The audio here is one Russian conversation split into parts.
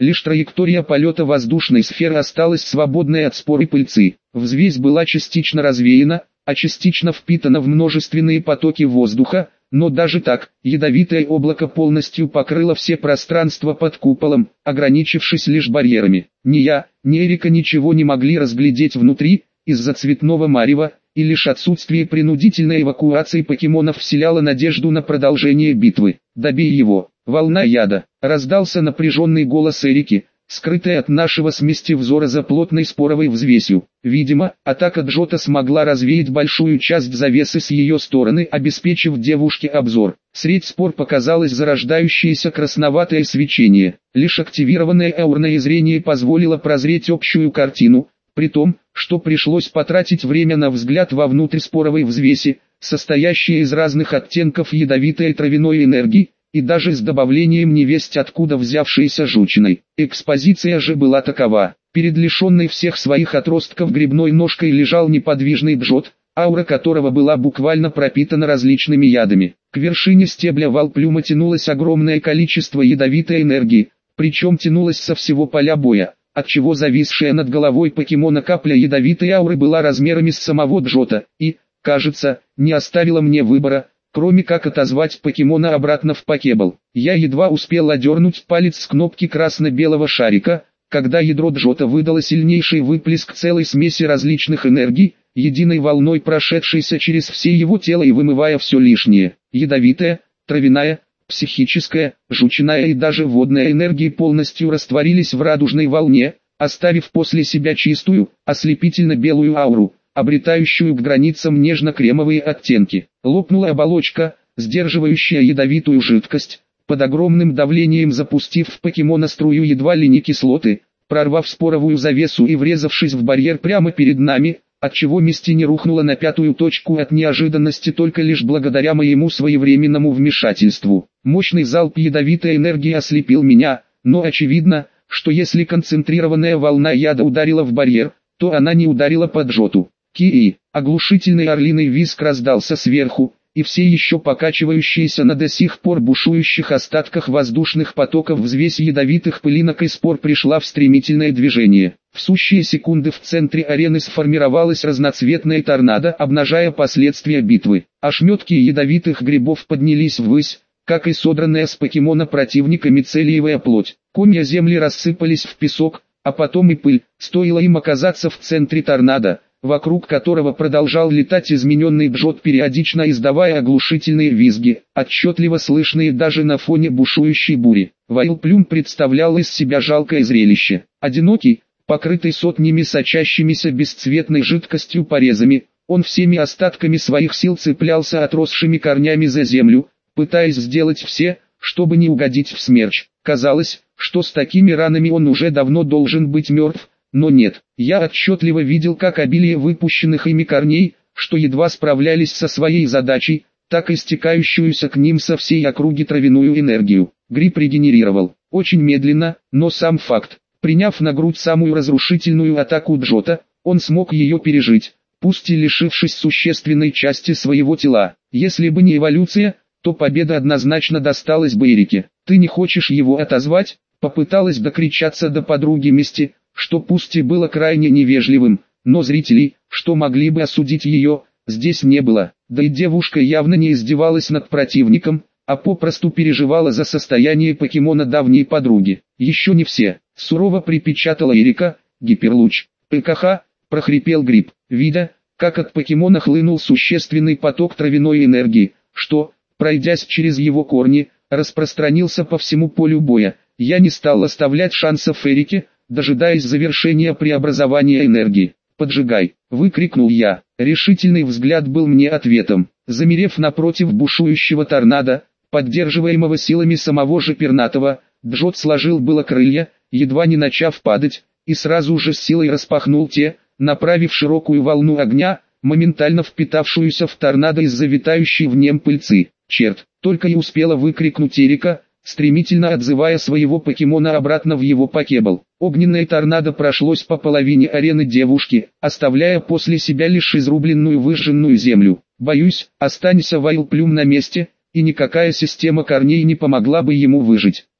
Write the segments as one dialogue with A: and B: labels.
A: Лишь траектория полета воздушной сферы осталась свободной от спор и пыльцы. Взвесь была частично развеяна, а частично впитана в множественные потоки воздуха, но даже так, ядовитое облако полностью покрыло все пространства под куполом, ограничившись лишь барьерами. Ни я, ни Эрика ничего не могли разглядеть внутри, из-за цветного марева, и лишь отсутствие принудительной эвакуации покемонов вселяло надежду на продолжение битвы. «Добей его! Волна яда!» — раздался напряженный голос Эрики, скрытая от нашего с мести взора за плотной споровой взвесью. Видимо, атака Джота смогла развеять большую часть завесы с ее стороны, обеспечив девушке обзор. Средь спор показалось зарождающееся красноватое свечение. Лишь активированное аурное зрение позволило прозреть общую картину, при том, что пришлось потратить время на взгляд вовнутрь споровой взвеси, состоящей из разных оттенков ядовитой травяной энергии, и даже с добавлением невесть откуда взявшейся жучиной. Экспозиция же была такова. Перед лишенной всех своих отростков грибной ножкой лежал неподвижный Джот, аура которого была буквально пропитана различными ядами. К вершине стебля Валплюма тянулось огромное количество ядовитой энергии, причем тянулось со всего поля боя, отчего зависшая над головой покемона капля ядовитой ауры была размерами с самого Джота, и, кажется, не оставила мне выбора, кроме как отозвать покемона обратно в покебл. Я едва успел одернуть палец с кнопки красно-белого шарика, когда ядро Джота выдало сильнейший выплеск целой смеси различных энергий, единой волной прошедшейся через все его тело и вымывая все лишнее. Ядовитая, травяная, психическая, жучиная и даже водная энергии полностью растворились в радужной волне, оставив после себя чистую, ослепительно-белую ауру, обретающую к границам нежно-кремовые оттенки. Лопнула оболочка, сдерживающая ядовитую жидкость, под огромным давлением запустив в покемона струю едва ли не кислоты, прорвав споровую завесу и врезавшись в барьер прямо перед нами, отчего Мистини рухнула на пятую точку от неожиданности только лишь благодаря моему своевременному вмешательству. Мощный залп ядовитой энергии ослепил меня, но очевидно, что если концентрированная волна яда ударила в барьер, то она не ударила по Джоту. Кии, оглушительный орлиный визг раздался сверху, и все еще покачивающиеся на до сих пор бушующих остатках воздушных потоков взвесь ядовитых пылинок и спор пришла в стремительное движение. В сущие секунды в центре арены сформировалась разноцветная торнадо, обнажая последствия битвы. Ошметки ядовитых грибов поднялись ввысь, как и содранная с покемона противника мицелиевая плоть. Комья земли рассыпались в песок, а потом и пыль, стоило им оказаться в центре торнадо, вокруг которого продолжал летать измененный Джот, периодично издавая оглушительные визги, отчетливо слышные даже на фоне бушующей бури. Вайлплюм представлял из себя жалкое зрелище. Одинокий, покрытый сотнями сочащимися бесцветной жидкостью порезами, он всеми остатками своих сил цеплялся отросшими корнями за землю, пытаясь сделать все, чтобы не угодить в смерч. Казалось, что с такими ранами он уже давно должен быть мертв, но нет. Я отчетливо видел как обилие выпущенных ими корней, что едва справлялись со своей задачей, так и стекающуюся к ним со всей округи травяную энергию. Гриб регенерировал. Очень медленно, но сам факт. Приняв на грудь самую разрушительную атаку Джота, он смог ее пережить, пусть и лишившись существенной части своего тела. Если бы не эволюция, то победа однозначно досталась бы Эрике. «Ты не хочешь его отозвать?» Попыталась докричаться до подруги Мисти, что пусть и было крайне невежливым, но зрителей, что могли бы осудить ее, здесь не было. Да и девушка явно не издевалась над противником, а попросту переживала за состояние покемона давней подруги. «Еще не все», — сурово припечатала Эрика. «Гиперлуч». «ПКХ», — прохрипел Гриб, видя, как от покемона хлынул существенный поток травяной энергии, что, пройдясь через его корни, распространился по всему полю боя. Я не стал оставлять шансов Эрике, дожидаясь завершения преобразования энергии. «Поджигай!» — выкрикнул я. Решительный взгляд был мне ответом. Замерев напротив бушующего торнадо, поддерживаемого силами самого же Пернатого, Джот сложил было крылья, едва не начав падать, и сразу же с силой распахнул те, направив широкую волну огня, моментально впитавшуюся в торнадо из-за витающей в нем пыльцы. «Черт!» — только и успела выкрикнуть Эрика, стремительно отзывая своего покемона обратно в его покебл. Огненное торнадо прошлось по половине арены девушки, оставляя после себя лишь изрубленную выжженную землю. Боюсь, останься Вайлплюм на месте, и никакая система корней не помогла бы ему выжить.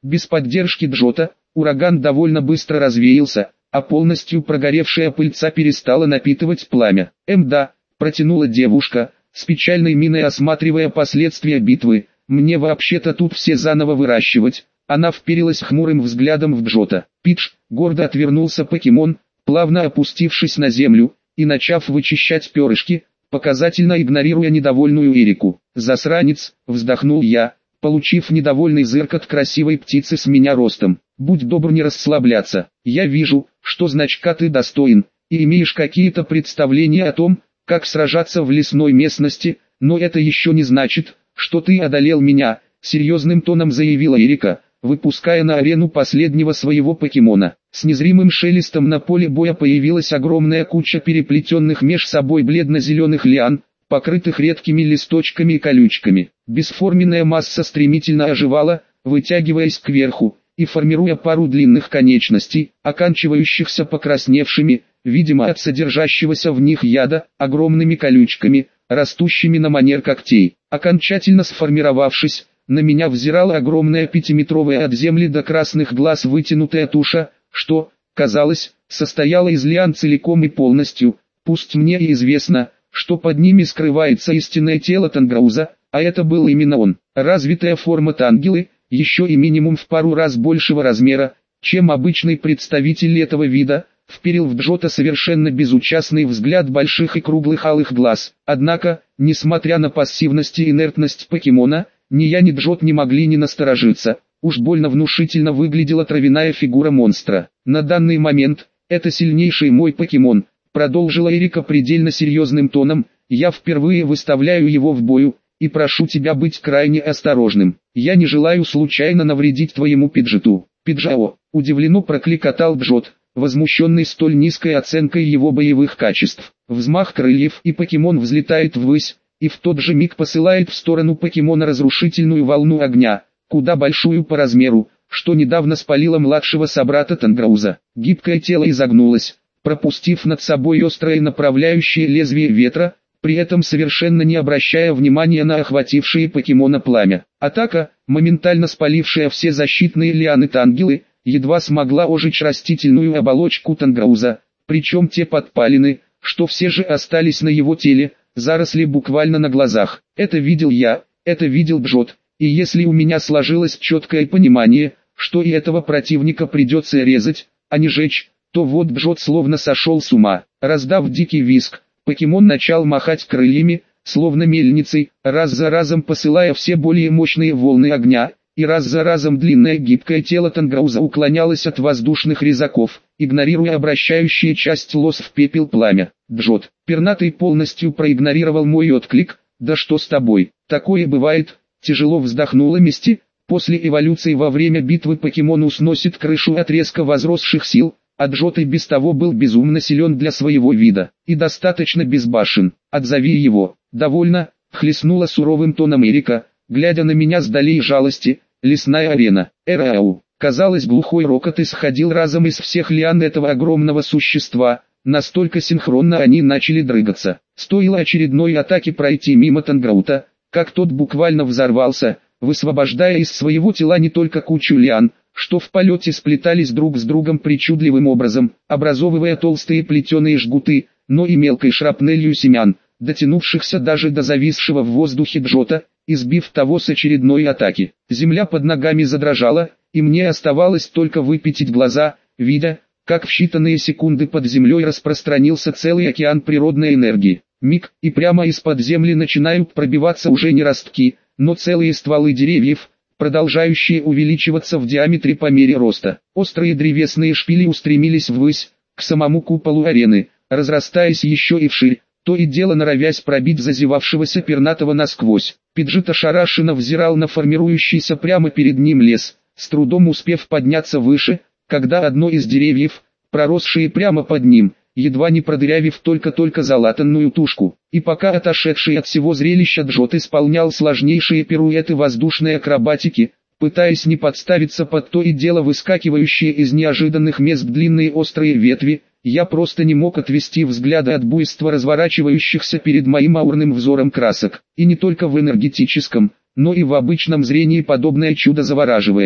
A: Без поддержки Джота, ураган довольно быстро развеялся, а полностью прогоревшая пыльца перестала напитывать пламя. Да, протянула девушка, с печальной миной осматривая последствия битвы, мне вообще-то тут все заново выращивать. Она вперилась хмурым взглядом в Джота. Пидж, гордо отвернулся покемон, плавно опустившись на землю, и начав вычищать перышки, показательно игнорируя недовольную Эрику. «Засранец», вздохнул я, получив недовольный зырк от красивой птицы с меня ростом. «Будь добр не расслабляться. Я вижу, что значка ты достоин, и имеешь какие-то представления о том, как сражаться в лесной местности, но это еще не значит, что ты одолел меня», серьезным тоном заявила Эрика, выпуская на арену последнего своего покемона. С незримым шелестом на поле боя появилась огромная куча переплетенных меж собой бледно-зеленых лиан, покрытых редкими листочками и колючками. Бесформенная масса стремительно оживала, вытягиваясь кверху, и формируя пару длинных конечностей, оканчивающихся покрасневшими, видимо от содержащегося в них яда, огромными колючками, растущими на манер когтей. Окончательно сформировавшись, на меня взирала огромная 5-метровая от земли до красных глаз вытянутая туша, что, казалось, состояла из лиан целиком и полностью. Пусть мне и известно, что под ними скрывается истинное тело Танграуза, а это был именно он. Развитая форма Тангелы, еще и минимум в пару раз большего размера, чем обычный представитель этого вида, вперил в Джота совершенно безучастный взгляд больших и круглых алых глаз. Однако, несмотря на пассивность и инертность покемона, ни я ни Джот не могли не насторожиться. Уж больно внушительно выглядела травяная фигура монстра. На данный момент, это сильнейший мой покемон, продолжила Эрика предельно серьезным тоном, я впервые выставляю его в бою, и прошу тебя быть крайне осторожным. Я не желаю случайно навредить твоему Пиджету. Пиджао, удивленно прокликотал Джот, возмущенный столь низкой оценкой его боевых качеств. Взмах крыльев, и покемон взлетает ввысь, и в тот же миг посылает в сторону покемона разрушительную волну огня, куда большую по размеру, что недавно спалило младшего собрата Танграуза. Гибкое тело изогнулось, пропустив над собой острое направляющее лезвие ветра, при этом совершенно не обращая внимания на охватившее покемона пламя. Атака, моментально спалившая все защитные лианы Тангелы, едва смогла ожечь растительную оболочку Танграуза, причем те подпалины, что все же остались на его теле, заросли буквально на глазах. Это видел я, это видел Джот, и если у меня сложилось четкое понимание, что и этого противника придется резать, а не жечь, то вот Джот словно сошел с ума. Раздав дикий визг, покемон начал махать крыльями, словно мельницей, раз за разом посылая все более мощные волны огня, и раз за разом длинное гибкое тело Танграуза уклонялось от воздушных резаков, игнорируя обращающие часть лос в пепел пламя. Джот, пернатый, полностью проигнорировал мой отклик. «Да что с тобой? Такое бывает», тяжело вздохнула Мисти. После эволюции во время битвы покемону сносит крышу от резко возросших сил, а Джот и без того был безумно силен для своего вида, и достаточно безбашен. «Отзови его». «Довольно», хлестнула суровым тоном Эрика, глядя на меня с долей жалости. Лесная арена. Эрау. Казалось, глухой рокот исходил разом из всех лиан этого огромного существа, настолько синхронно они начали дрыгаться. Стоило очередной атаке пройти мимо Танграута, как тот буквально взорвался, высвобождая из своего тела не только кучу лиан, что в полете сплетались друг с другом причудливым образом, образовывая толстые плетеные жгуты, но и мелкой шрапнелью семян, дотянувшихся даже до зависшего в воздухе Джота, избив того с очередной атаки. Земля под ногами задрожала, и мне оставалось только выпятить глаза, видя, как в считанные секунды под землей распространился целый океан природной энергии. Миг, и прямо из-под земли начинают пробиваться уже не ростки, но целые стволы деревьев, продолжающие увеличиваться в диаметре по мере роста. Острые древесные шпили устремились ввысь, к самому куполу арены, разрастаясь еще и вширь, то и дело норовясь пробить зазевавшегося пернатого насквозь. Пиджет ошарашенно взирал на формирующийся прямо перед ним лес, с трудом успев подняться выше, когда одно из деревьев, проросшее прямо под ним, едва не продырявив только-только залатанную тушку, и пока отошедший от всего зрелища Джот исполнял сложнейшие пируэты воздушной акробатики, пытаясь не подставиться под то и дело выскакивающие из неожиданных мест длинные острые ветви, я просто не мог отвести взгляда от буйства разворачивающихся перед моим аурным взором красок. И не только в энергетическом, но и в обычном зрении подобное чудо завораживает.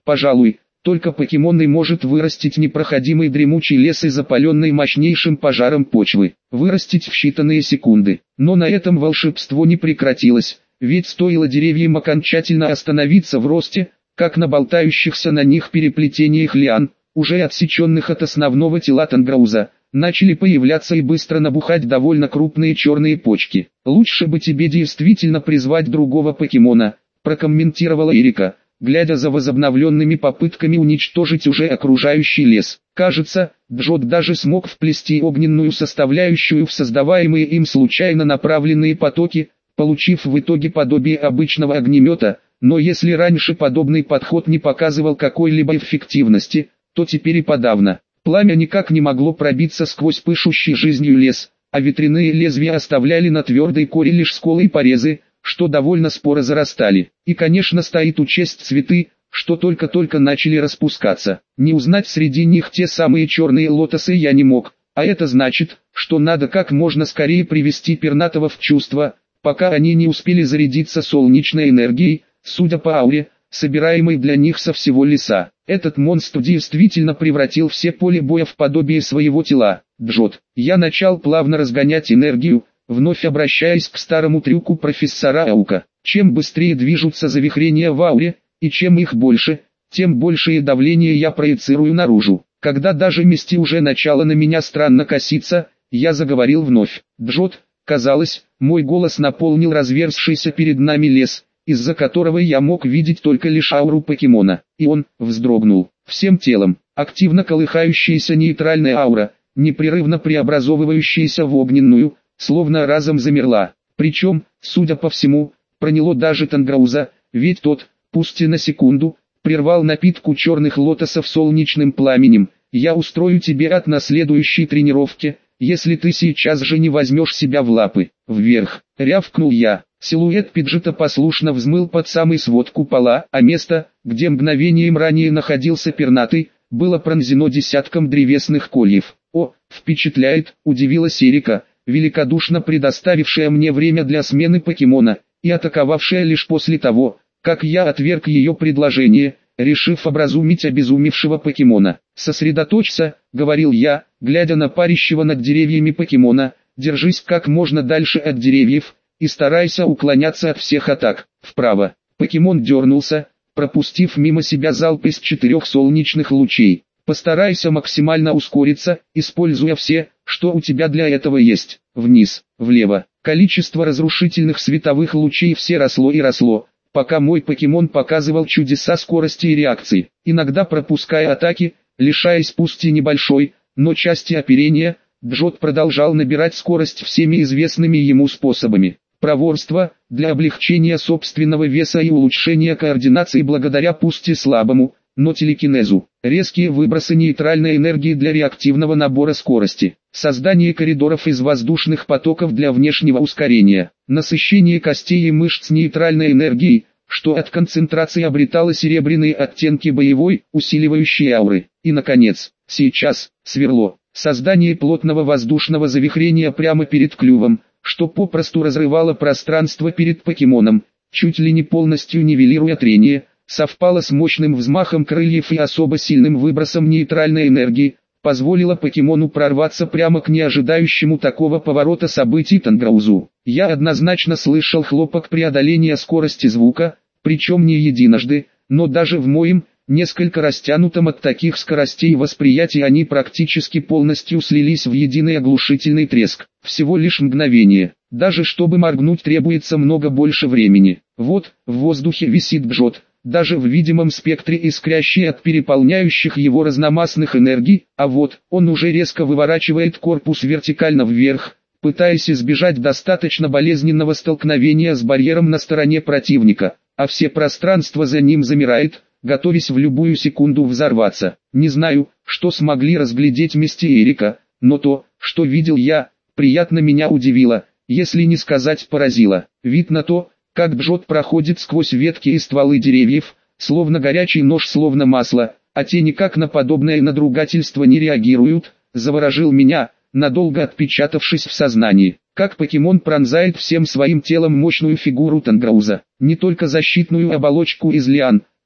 A: Пожалуй, только покемон и может вырастить непроходимый дремучий лес и запаленный мощнейшим пожаром почвы. Вырастить в считанные секунды. Но на этом волшебство не прекратилось, ведь стоило деревьям окончательно остановиться в росте, как на болтающихся на них переплетениях лиан, уже отсеченных от основного тела Танграуза, начали появляться и быстро набухать довольно крупные черные почки. «Лучше бы тебе действительно призвать другого покемона», прокомментировала Эрика, глядя за возобновленными попытками уничтожить уже окружающий лес. Кажется, Джот даже смог вплести огненную составляющую в создаваемые им случайно направленные потоки, получив в итоге подобие обычного огнемета, но если раньше подобный подход не показывал какой-либо эффективности, то теперь и подавно. Пламя никак не могло пробиться сквозь пышущий жизнью лес, а ветряные лезвия оставляли на твердой коре лишь сколы и порезы, что довольно споро зарастали. И конечно стоит учесть цветы, что только-только начали распускаться. Не узнать среди них те самые черные лотосы я не мог, а это значит, что надо как можно скорее привести пернатого в чувство, пока они не успели зарядиться солнечной энергией, судя по ауре, собираемой для них со всего леса. Этот монстр действительно превратил все поле боя в подобие своего тела. Джот. Я начал плавно разгонять энергию, вновь обращаясь к старому трюку профессора Аука. Чем быстрее движутся завихрения в ауре, и чем их больше, тем большее давление я проецирую наружу. Когда даже Мисти уже начала на меня странно коситься, я заговорил вновь. Джот, казалось, мой голос наполнил разверзшийся перед нами лес, из-за которого я мог видеть только лишь ауру покемона. И он вздрогнул. Всем телом, активно колыхающаяся нейтральная аура, непрерывно преобразовывающаяся в огненную, словно разом замерла. Причем, судя по всему, проняло даже Танграуза, ведь тот, пусть и на секунду, прервал напитку черных лотосов солнечным пламенем. Я устрою тебе ад на следующей тренировке, если ты сейчас же не возьмешь себя в лапы. Вверх, рявкнул я. Силуэт Пиджета послушно взмыл под самый свод купола, а место, где мгновением ранее находился пернатый, было пронзено десятком древесных кольев. «О, впечатляет», — удивилась Эрика, великодушно предоставившая мне время для смены покемона, и атаковавшая лишь после того, как я отверг ее предложение, решив образумить обезумевшего покемона. «Сосредоточься», — говорил я, глядя на парящего над деревьями покемона, «держись как можно дальше от деревьев, и старайся уклоняться от всех атак». Вправо. Покемон дернулся, пропустив мимо себя залп из 4 солнечных лучей. «Постарайся максимально ускориться, используя все, что у тебя для этого есть». Вниз, влево. Количество разрушительных световых лучей все росло и росло, пока мой покемон показывал чудеса скорости и реакции. Иногда пропуская атаки, лишаясь пусть и небольшой, но части оперения, Джот продолжал набирать скорость всеми известными ему способами. Проворство, для облегчения собственного веса и улучшения координации благодаря пусть и слабому, но телекинезу. Резкие выбросы нейтральной энергии для реактивного набора скорости. Создание коридоров из воздушных потоков для внешнего ускорения. Насыщение костей и мышц нейтральной энергией, что от концентрации обретало серебряные оттенки боевой, усиливающей ауры. И наконец, сейчас, сверло. Создание плотного воздушного завихрения прямо перед клювом, что попросту разрывало пространство перед покемоном, чуть ли не полностью нивелируя трение, совпало с мощным взмахом крыльев и особо сильным выбросом нейтральной энергии, позволило покемону прорваться прямо к неожидающему такого поворота событий Танграузу. Я однозначно слышал хлопок преодоления скорости звука, причем не единожды, но даже в моем, несколько растянутом от таких скоростей восприятии они практически полностью слились в единый оглушительный треск. Всего лишь мгновение. Даже чтобы моргнуть требуется много больше времени. Вот, в воздухе висит Джот, даже в видимом спектре искрящий от переполняющих его разномастных энергий, а вот, он уже резко выворачивает корпус вертикально вверх, пытаясь избежать достаточно болезненного столкновения с барьером на стороне противника, а все пространство за ним замирает, готовясь в любую секунду взорваться. Не знаю, что смогли разглядеть Мисти и Эрика, но то, что видел я, приятно меня удивило, если не сказать поразило. Вид на то, как Джот проходит сквозь ветки и стволы деревьев, словно горячий нож, словно масло, а те никак на подобное надругательство не реагируют, заворожил меня, надолго отпечатавшись в сознании. Как покемон пронзает всем своим телом мощную фигуру Танграуза, не только защитную оболочку из лиан,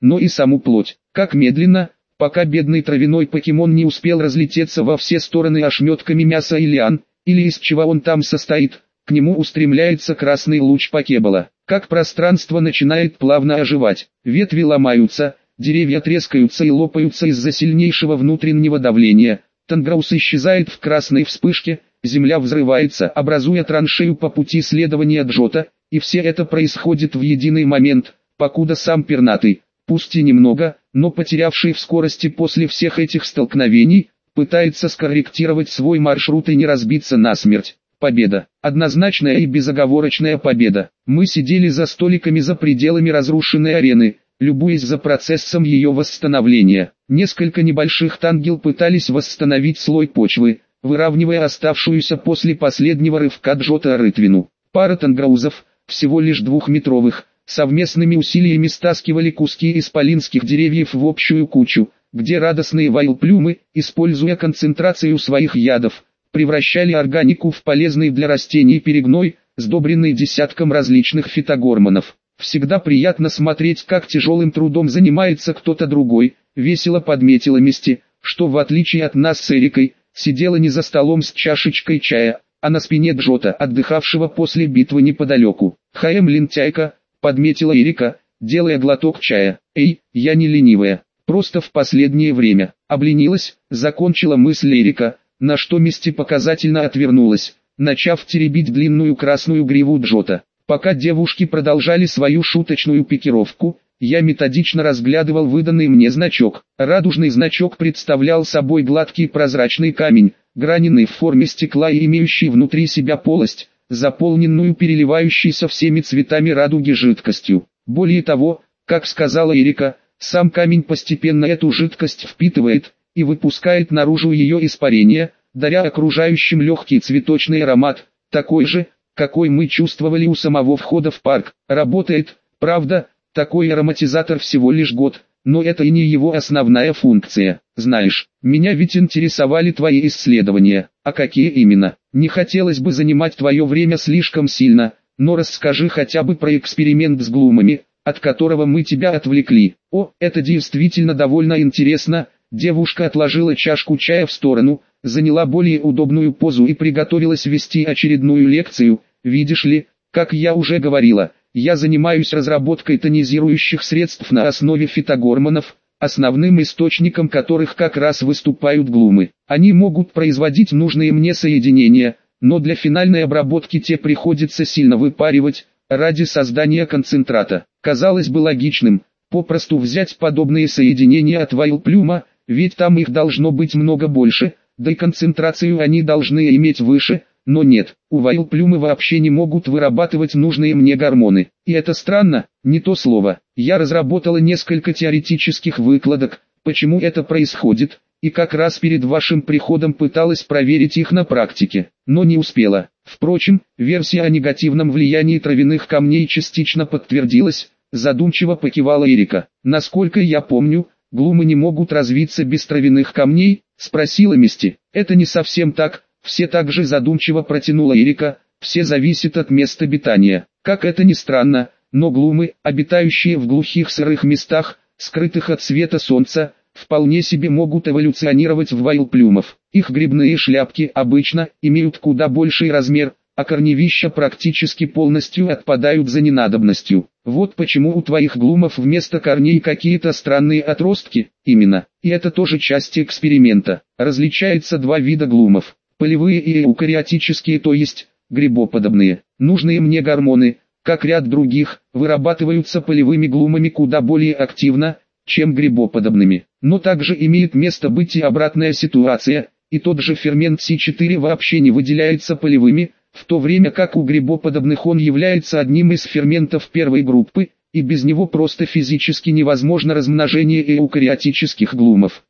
A: но и саму плоть. Как медленно, пока бедный травяной покемон не успел разлететься во все стороны ошметками мяса и лиан, или из чего он там состоит, к нему устремляется красный луч покебола. Как пространство начинает плавно оживать, ветви ломаются, деревья трескаются и лопаются из-за сильнейшего внутреннего давления, Танграус исчезает в красной вспышке, земля взрывается, образуя траншею по пути следования Джота, и все это происходит в единый момент, покуда сам пернатый, пусть и немного, но потерявший в скорости после всех этих столкновений, пытается скорректировать свой маршрут и не разбиться насмерть. Победа. Однозначная и безоговорочная победа. Мы сидели за столиками за пределами разрушенной арены, любуясь за процессом ее восстановления. Несколько небольших тангел пытались восстановить слой почвы, выравнивая оставшуюся после последнего рывка Джота рытвину. Пара танграузов, всего лишь двухметровых, совместными усилиями стаскивали куски исполинских деревьев в общую кучу, где радостные вайлплюмы, используя концентрацию своих ядов, превращали органику в полезный для растений перегной, сдобренный десятком различных фитогормонов. Всегда приятно смотреть, как тяжелым трудом занимается кто-то другой, весело подметила Мисти, что в отличие от нас с Эрикой, сидела не за столом с чашечкой чая, а на спине Джота, отдыхавшего после битвы неподалеку. Лентяйка, подметила Эрика, делая глоток чая. Эй, я не ленивая, просто в последнее время обленилась, закончила мысль Эрика, на что Мисти показательно отвернулась, начав теребить длинную красную гриву Джота. Пока девушки продолжали свою шуточную пикировку, я методично разглядывал выданный мне значок. Радужный значок представлял собой гладкий прозрачный камень, граненый в форме стекла и имеющий внутри себя полость, заполненную переливающейся всеми цветами радуги жидкостью. Более того, как сказала Эрика, сам камень постепенно эту жидкость впитывает и выпускает наружу ее испарение, даря окружающим легкий цветочный аромат, такой же, какой мы чувствовали у самого входа в парк. Работает, правда, такой ароматизатор всего лишь год, но это и не его основная функция. Знаешь, меня ведь интересовали твои исследования, а какие именно? Не хотелось бы занимать твое время слишком сильно, но расскажи хотя бы про эксперимент с глумами, от которого мы тебя отвлекли. О, это действительно довольно интересно. Девушка отложила чашку чая в сторону, заняла более удобную позу и приготовилась вести очередную лекцию. Видишь ли, как я уже говорила, я занимаюсь разработкой тонизирующих средств на основе фитогормонов, основным источником которых как раз выступают глумы. Они могут производить нужные мне соединения, но для финальной обработки те приходится сильно выпаривать, ради создания концентрата. Казалось бы логичным, попросту взять подобные соединения от вайлплюма, ведь там их должно быть много больше, да и концентрацию они должны иметь выше, но нет, у вайлплюмы вообще не могут вырабатывать нужные мне гормоны. И это странно, не то слово. Я разработала несколько теоретических выкладок, почему это происходит, и как раз перед вашим приходом пыталась проверить их на практике, но не успела. Впрочем, версия о негативном влиянии травяных камней частично подтвердилась, задумчиво покивала Эрика. Насколько я помню, глумы не могут развиться без травяных камней, спросила Мисти. Это не совсем так, все так же задумчиво протянула Эрика, все зависит от места обитания. Как это ни странно, но глумы, обитающие в глухих сырых местах, скрытых от света солнца, вполне себе могут эволюционировать в вайлплюмов. Их грибные шляпки обычно имеют куда больший размер, а корневища практически полностью отпадают за ненадобностью. Вот почему у твоих глумов вместо корней какие-то странные отростки, именно. И это тоже часть эксперимента. Различается два вида глумов: полевые и эукариотические, то есть грибоподобные. Нужные мне гормоны, как ряд других, вырабатываются полевыми глумами куда более активно, чем грибоподобными. Но также имеет место быть и обратная ситуация, и тот же фермент С4 вообще не выделяется полевыми, в то время как у грибоподобных он является одним из ферментов первой группы, и без него просто физически невозможно размножение эукариотических глумов.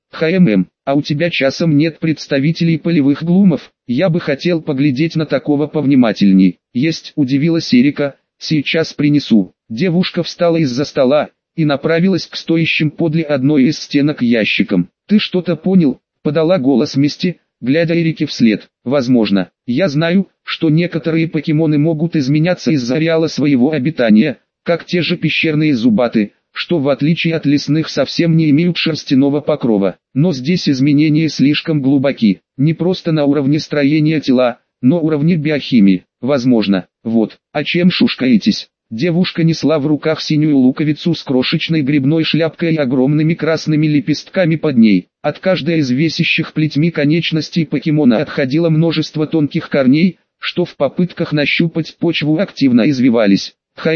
A: А у тебя часом нет представителей полевых глумов? Я бы хотел поглядеть на такого повнимательней. Есть, удивилась Эрика, сейчас принесу. Девушка встала из-за стола и направилась к стоящим подле одной из стенок ящикам. Ты что-то понял? Подала голос Мисти, глядя Эрике вслед. Возможно, я знаю, что некоторые покемоны могут изменяться из-за ареала своего обитания, как те же пещерные зубаты, что в отличие от лесных совсем не имеют шерстяного покрова. Но здесь изменения слишком глубоки, не просто на уровне строения тела, но уровне биохимии. Возможно. Вот, а чем шушкаетесь? Девушка несла в руках синюю луковицу с крошечной грибной шляпкой и огромными красными лепестками под ней. От каждой из весящих плетьми конечностей покемона отходило множество тонких корней, что в попытках нащупать почву активно извивались.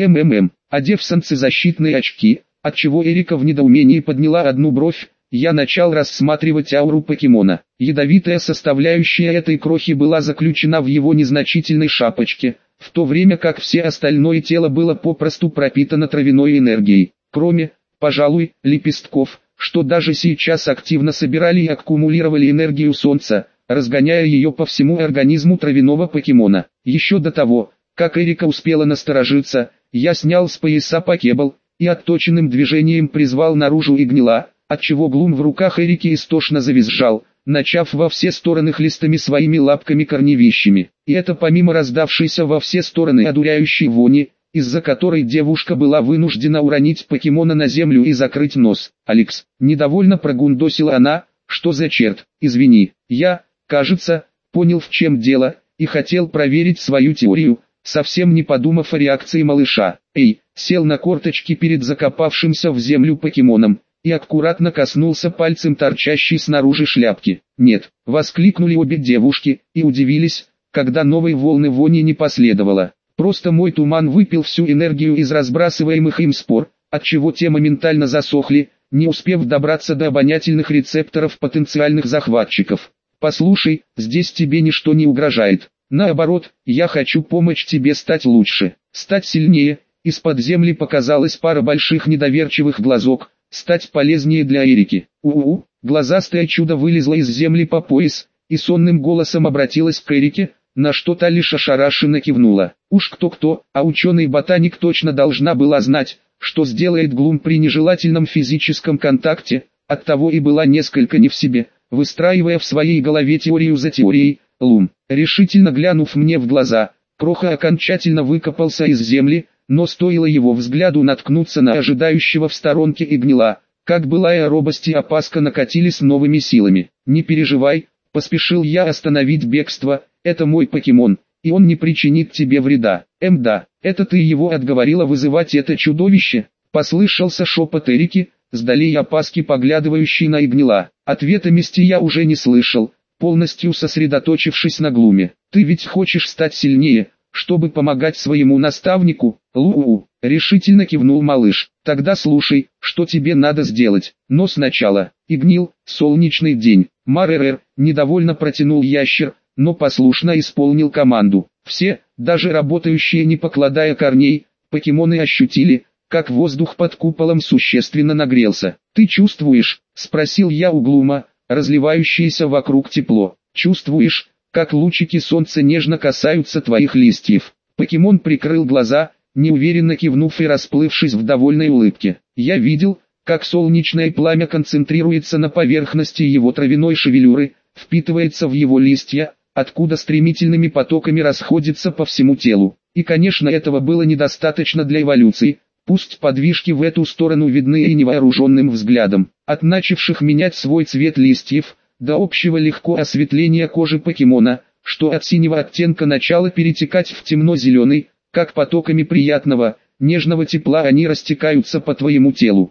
A: Одев солнцезащитные очки, отчего Эрика в недоумении подняла одну бровь, я начал рассматривать ауру покемона. Ядовитая составляющая этой крохи была заключена в его незначительной шапочке, в то время как все остальное тело было попросту пропитано травяной энергией, кроме, пожалуй, лепестков, что даже сейчас активно собирали и аккумулировали энергию солнца, разгоняя ее по всему организму травяного покемона. Еще до того, как Эрика успела насторожиться, я снял с пояса покебл и отточенным движением призвал наружу Игнила, отчего Глум в руках Эрики истошно завизжал, начав во все стороны хлестами своими лапками-корневищами. И это помимо раздавшейся во все стороны одуряющей вони, из-за которой девушка была вынуждена уронить покемона на землю и закрыть нос. «Алекс», недовольно прогундосила она, «что за черт? Извини, я, кажется, понял в чем дело, и хотел проверить свою теорию», совсем не подумав о реакции малыша. «Эй», сел на корточки перед закопавшимся в землю покемоном и аккуратно коснулся пальцем торчащей снаружи шляпки. «Нет», воскликнули обе девушки и удивились, когда новой волны вони не последовало. Просто мой туман выпил всю энергию из разбрасываемых им спор, отчего те моментально засохли, не успев добраться до обонятельных рецепторов потенциальных захватчиков. «Послушай, здесь тебе ничто не угрожает. Наоборот, я хочу помочь тебе стать лучше, стать сильнее». Из-под земли показалась пара больших недоверчивых глазок, стать полезнее для Эрики. Глазастое чудо вылезло из земли по пояс, и сонным голосом обратилась к Эрике, на что та лишь ошарашенно кивнула. Уж кто-кто, а ученый-ботаник точно должна была знать, что сделает Глум при нежелательном физическом контакте, оттого и была несколько не в себе, выстраивая в своей голове теорию за теорией. Лум, решительно глянув мне в глаза, Кроха окончательно выкопался из земли, но стоило его взгляду наткнуться на ожидающего в сторонке Игнила, как былая робость и опаска накатились новыми силами. «Не переживай», поспешил я остановить бегство, «это мой покемон, и он не причинит тебе вреда». Да, это ты его отговорила вызывать это чудовище?» Послышался шепот Эрики, с долей опаски поглядывающей на Игнила. Ответа мести я уже не слышал, полностью сосредоточившись на Глуме. «Ты ведь хочешь стать сильнее, чтобы помогать своему наставнику?» Решительно кивнул малыш. «Тогда слушай, что тебе надо сделать. Но сначала». Игнил, солнечный день. Маререр, недовольно протянул ящер, но послушно исполнил команду. Все, даже работающие не покладая корней, покемоны ощутили, как воздух под куполом существенно нагрелся. «Ты чувствуешь?» — спросил я у Глума, разливающееся вокруг тепло. «Чувствуешь, как лучики солнца нежно касаются твоих листьев?» Покемон прикрыл глаза, неуверенно кивнув и расплывшись в довольной улыбке. Я видел, как солнечное пламя концентрируется на поверхности его травяной шевелюры, впитывается в его листья, откуда стремительными потоками расходится по всему телу. И конечно этого было недостаточно для эволюции, пусть подвижки в эту сторону видны и невооруженным взглядом. От начавших менять свой цвет листьев, до общего легко осветления кожи покемона, что от синего оттенка начало перетекать в темно-зеленый, как потоками приятного, нежного тепла они растекаются по твоему телу.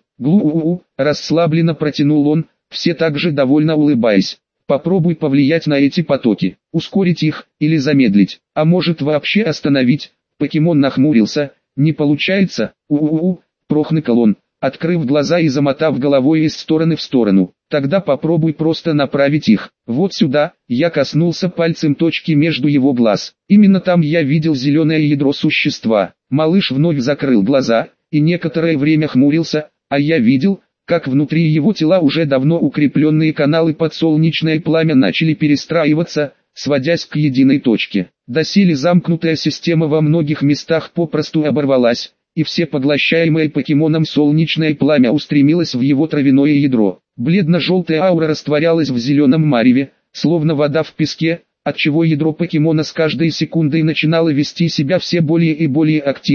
A: Расслабленно протянул он, все так же довольно улыбаясь. Попробуй повлиять на эти потоки, ускорить их, или замедлить, а может вообще остановить. Покемон нахмурился, не получается, прохныкал он, открыв глаза и замотав головой из стороны в сторону. Тогда попробуй просто направить их. Вот сюда. Я коснулся пальцем точки между его глаз. Именно там я видел зеленое ядро существа. Малыш вновь закрыл глаза и некоторое время хмурился, а я видел, как внутри его тела уже давно укрепленные каналы под солнечное пламя начали перестраиваться, сводясь к единой точке. Доселе замкнутая система во многих местах попросту оборвалась, и все поглощаемое покемоном солнечное пламя устремилось в его травяное ядро. Бледно-желтая аура растворялась в зеленом мареве, словно вода в песке, отчего ядро покемона с каждой секундой начинало вести себя все более и более активно,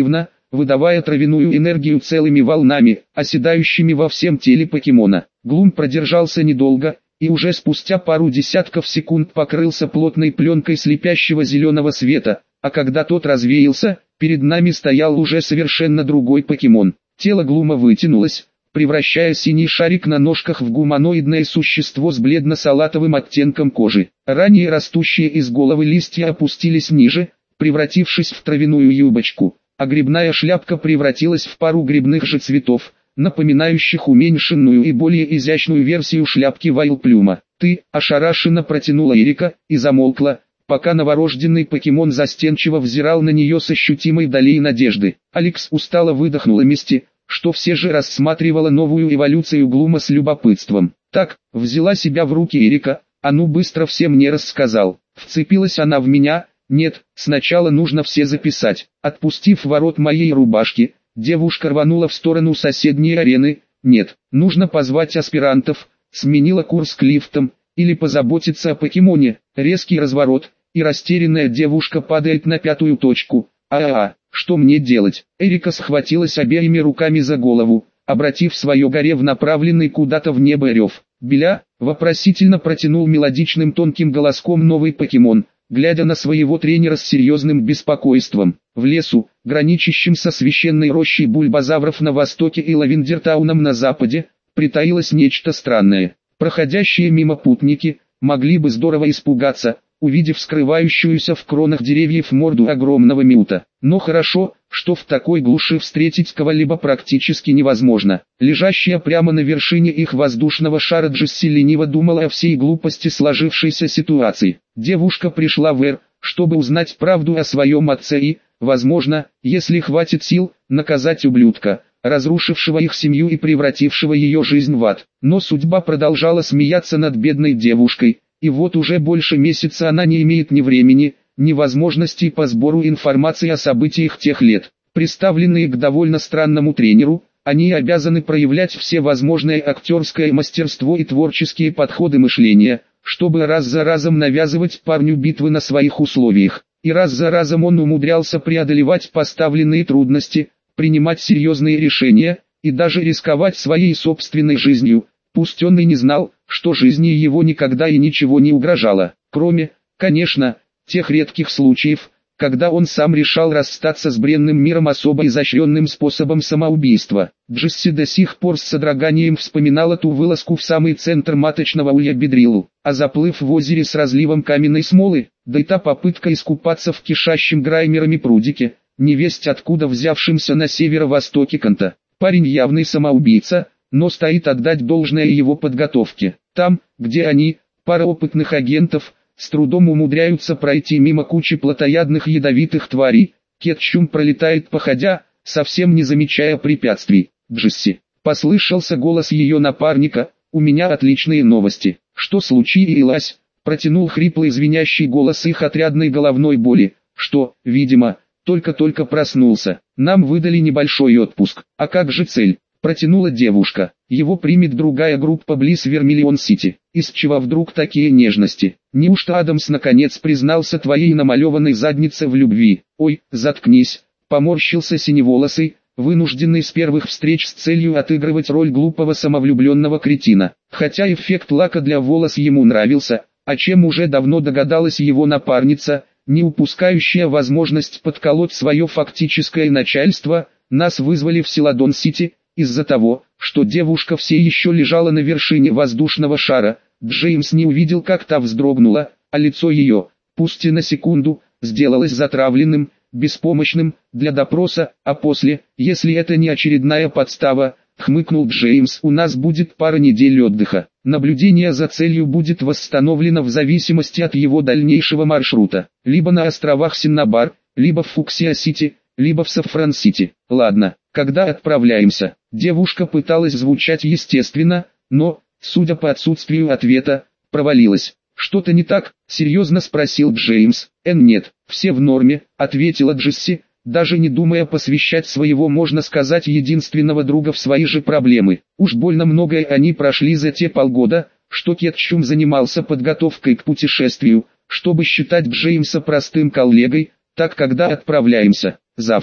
A: выдавая травяную энергию целыми волнами, оседающими во всем теле покемона. Глум продержался недолго, и уже спустя пару десятков секунд покрылся плотной пленкой слепящего зеленого света, а когда тот развеялся, перед нами стоял уже совершенно другой покемон. Тело Глума вытянулось, превращая синий шарик на ножках в гуманоидное существо с бледно-салатовым оттенком кожи. Ранее растущие из головы листья опустились ниже, превратившись в травяную юбочку, а грибная шляпка превратилась в пару грибных же цветов, напоминающих уменьшенную и более изящную версию шляпки Вайлплюма. «Ты», — ошарашенно протянула Эрика, и замолкла, пока новорожденный покемон застенчиво взирал на нее с ощутимой долей надежды. Алекс устало выдохнула Мисти, что все же рассматривала новую эволюцию Глума с любопытством. «Так», — взяла себя в руки Эрика, — «а ну быстро всем мне рассказал». Вцепилась она в меня. «Нет, сначала нужно все записать». Отпустив ворот моей рубашки, девушка рванула в сторону соседней арены. «Нет, нужно позвать аспирантов», сменила курс к лифтам, или позаботиться о покемоне. Резкий разворот, и растерянная девушка падает на пятую точку. Что мне делать? Эрика схватилась обеими руками за голову, обратив свое горе в направленный куда-то в небо рев. «Беля», вопросительно протянул мелодичным тонким голоском новый покемон, глядя на своего тренера с серьезным беспокойством. В лесу, граничащем со священной рощей бульбазавров на востоке и Лавендертауном на западе, притаилось нечто странное. Проходящие мимо путники могли бы здорово испугаться, увидев скрывающуюся в кронах деревьев морду огромного мюта. Но хорошо, что в такой глуши встретить кого-либо практически невозможно. Лежащая прямо на вершине их воздушного шара Джесси лениво думала о всей глупости сложившейся ситуации. Девушка пришла в Эр, чтобы узнать правду о своем отце и, возможно, если хватит сил, наказать ублюдка, разрушившего их семью и превратившего ее жизнь в ад. Но судьба продолжала смеяться над бедной девушкой, и вот уже больше месяца она не имеет ни времени, ни возможностей по сбору информации о событиях тех лет. Представленные к довольно странному тренеру, они обязаны проявлять все возможное актерское мастерство и творческие подходы мышления, чтобы раз за разом навязывать парню битвы на своих условиях. И раз за разом он умудрялся преодолевать поставленные трудности, принимать серьезные решения, и даже рисковать своей собственной жизнью, пусть он и не знал, что жизни его никогда и ничего не угрожало, кроме, конечно, тех редких случаев, когда он сам решал расстаться с бренным миром особо изощренным способом самоубийства. Джесси до сих пор с содроганием вспоминала ту вылазку в самый центр маточного улья Бедрилу, а заплыв в озере с разливом каменной смолы, да и та попытка искупаться в кишащем граймерами прудике, невесть откуда взявшимся на северо-востоке Канта. Парень явный самоубийца, но стоит отдать должное его подготовке. Там, где они, пара опытных агентов, с трудом умудряются пройти мимо кучи плотоядных ядовитых тварей, Кетчум пролетает походя, совсем не замечая препятствий. «Джесси», — послышался голос ее напарника, — «у меня отличные новости». «Что случилось?» — протянул хриплый звенящий голос их отрядной головной боли, что, видимо, только-только проснулся. «Нам выдали небольшой отпуск». «А как же цель?» — протянула девушка. «Его примет другая группа близ Вермиллион-Сити». «Из чего вдруг такие нежности? Неужто Адамс наконец признался твоей намалеванной заднице в любви?» «Ой, заткнись», — поморщился синеволосый, вынужденный с первых встреч с целью отыгрывать роль глупого самовлюбленного кретина. Хотя эффект лака для волос ему нравился, о чем уже давно догадалась его напарница, не упускающая возможность подколоть свое фактическое начальство. «Нас вызвали в Селадон-Сити, из-за того, что девушка все еще лежала на вершине воздушного шара». Джеймс не увидел, как та вздрогнула, а лицо ее, пусть и на секунду, сделалось затравленным, беспомощным, для допроса, а после, если это не очередная подстава, хмыкнул Джеймс, у нас будет пара недель отдыха. Наблюдение за целью будет восстановлено в зависимости от его дальнейшего маршрута, либо на островах Синнабар, либо в Фуксия-Сити, либо в Сафран-Сити. Ладно, когда отправляемся? Девушка пыталась звучать естественно, но, судя по отсутствию ответа, провалилась. «Что-то не так?» — серьезно спросил Джеймс. «Нет, все в норме», — ответила Джесси, даже не думая посвящать своего, можно сказать, единственного друга в свои же проблемы. Уж больно многое они прошли за те полгода, что Кетчум занимался подготовкой к путешествию, чтобы считать Джеймса простым коллегой. «Так когда отправляемся?» «Завтра».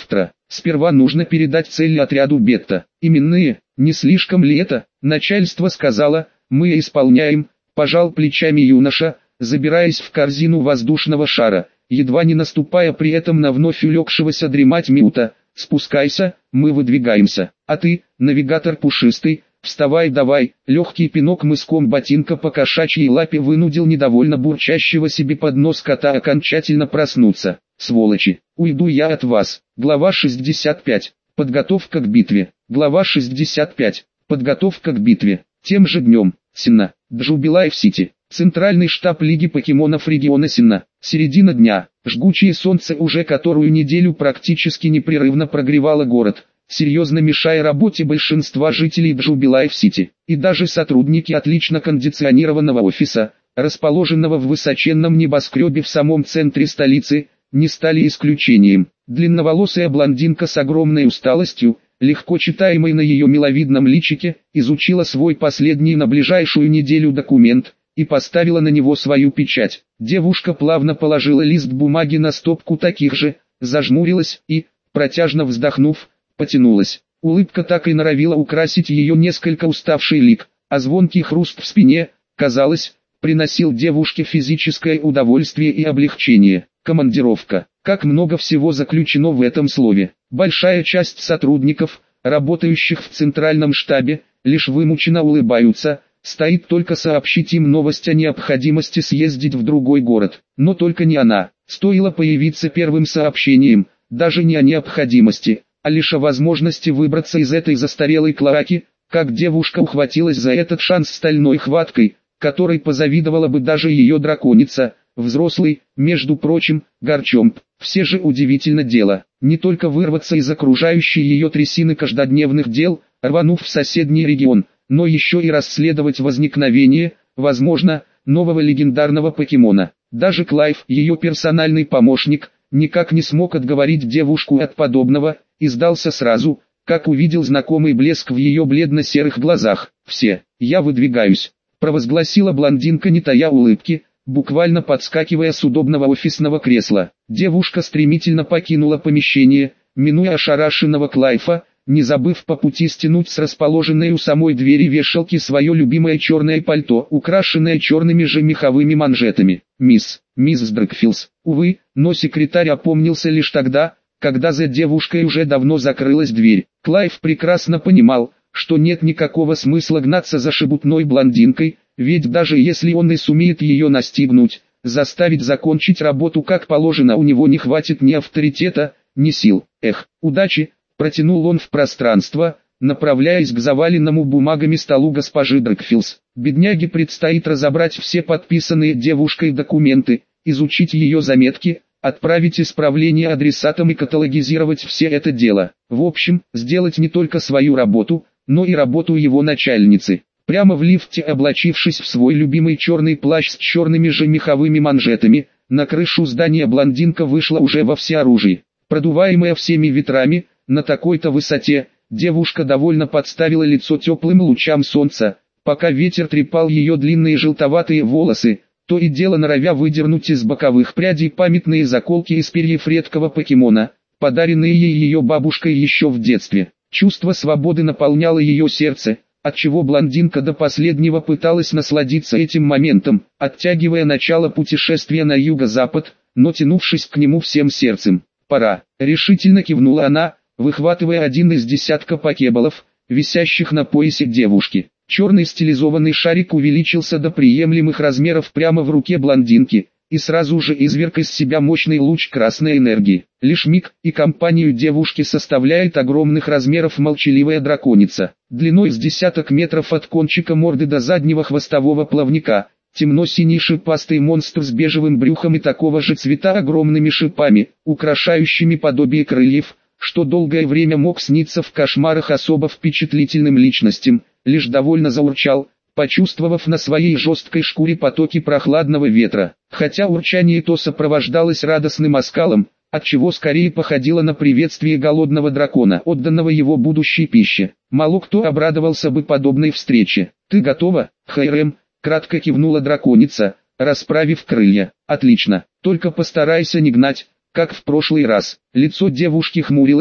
A: Сперва нужно передать цели отряду Бетта. Именные, не слишком ли это? Начальство сказало, мы исполняем, пожал плечами юноша, забираясь в корзину воздушного шара, едва не наступая при этом на вновь улегшегося дремать Мюта. Спускайся, мы выдвигаемся. А ты, навигатор пушистый, вставай давай. Легкий пинок мыском ботинка по кошачьей лапе вынудил недовольно бурчащего себе под нос кота окончательно проснуться. Сволочи, уйду я от вас. Глава 65. Подготовка к битве. Глава 65. Подготовка к битве. Тем же днем. Сенна, Джубилайв-Сити. Центральный штаб Лиги покемонов региона Сенна. Середина дня. Жгучее солнце уже которую неделю практически непрерывно прогревало город, серьезно мешая работе большинства жителей Джубилайв-Сити. И даже сотрудники отлично кондиционированного офиса, расположенного в высоченном небоскребе в самом центре столицы, не стали исключением. Длинноволосая блондинка с огромной усталостью, легко читаемой на ее миловидном личике, изучила свой последний на ближайшую неделю документ и поставила на него свою печать. Девушка плавно положила лист бумаги на стопку таких же, зажмурилась и, протяжно вздохнув, потянулась. Улыбка так и норовила украсить ее несколько уставший лик, а звонкий хруст в спине, казалось, приносил девушке физическое удовольствие и облегчение. Командировка. Как много всего заключено в этом слове. Большая часть сотрудников, работающих в центральном штабе, лишь вымученно улыбаются. Стоит только сообщить им новость о необходимости съездить в другой город. Но только не она. Стоило появиться первым сообщением, даже не о необходимости, а лишь о возможности выбраться из этой застарелой клоаки, как девушка ухватилась за этот шанс стальной хваткой, которой позавидовала бы даже ее драконица, взрослый, между прочим, Гарчомп. Все же удивительно дело, не только вырваться из окружающей ее трясины каждодневных дел, рванув в соседний регион, но еще и расследовать возникновение, возможно, нового легендарного покемона. Даже Клайв, ее персональный помощник, никак не смог отговорить девушку от подобного, и сдался сразу, как увидел знакомый блеск в ее бледно-серых глазах. «Все, я выдвигаюсь», — провозгласила блондинка, не тая улыбки, буквально подскакивая с удобного офисного кресла. Девушка стремительно покинула помещение, минуя ошарашенного Клайфа, не забыв по пути стянуть с расположенной у самой двери вешалки свое любимое черное пальто, украшенное черными же меховыми манжетами. Мисс Дракфилс. Увы, но секретарь опомнился лишь тогда, когда за девушкой уже давно закрылась дверь. Клайв прекрасно понимал, что нет никакого смысла гнаться за шебутной блондинкой, ведь даже если он и сумеет ее настигнуть, заставить закончить работу как положено у него не хватит ни авторитета, ни сил. Эх, удачи! Протянул он в пространство, направляясь к заваленному бумагами столу госпожи Дракфилс. Бедняге предстоит разобрать все подписанные девушкой документы, изучить ее заметки, отправить исправления адресатам и каталогизировать все это дело. В общем, сделать не только свою работу, но и работу его начальницы. Прямо в лифте, облачившись в свой любимый черный плащ с черными же меховыми манжетами, на крышу здания блондинка вышла уже во всеоружии. Продуваемая всеми ветрами, на такой-то высоте, девушка довольно подставила лицо теплым лучам солнца, пока ветер трепал ее длинные желтоватые волосы, то и дело норовя выдернуть из боковых прядей памятные заколки из перьев редкого покемона, подаренные ей ее бабушкой еще в детстве. Чувство свободы наполняло ее сердце, отчего блондинка до последнего пыталась насладиться этим моментом, оттягивая начало путешествия на юго-запад, но тянувшись к нему всем сердцем. «Пора», — решительно кивнула она, выхватывая один из десятка покеболов, висящих на поясе девушки. Черный стилизованный шарик увеличился до приемлемых размеров прямо в руке блондинки, и сразу же изверг из себя мощный луч красной энергии. Лишь миг, и компанию девушки составляет огромных размеров молчаливая драконица, длиной с десяток метров от кончика морды до заднего хвостового плавника. Темно-синий шипастый монстр с бежевым брюхом и такого же цвета огромными шипами, украшающими подобие крыльев, что долгое время мог сниться в кошмарах особо впечатлительным личностям, лишь довольно заурчал, почувствовав на своей жесткой шкуре потоки прохладного ветра. Хотя урчание то сопровождалось радостным оскалом, отчего скорее походило на приветствие голодного дракона, отданного его будущей пище. Мало кто обрадовался бы подобной встрече. «Ты готова, Хайрем?» — кратко кивнула драконица, расправив крылья. «Отлично, только постарайся не гнать, как в прошлый раз». Лицо девушки хмурилось,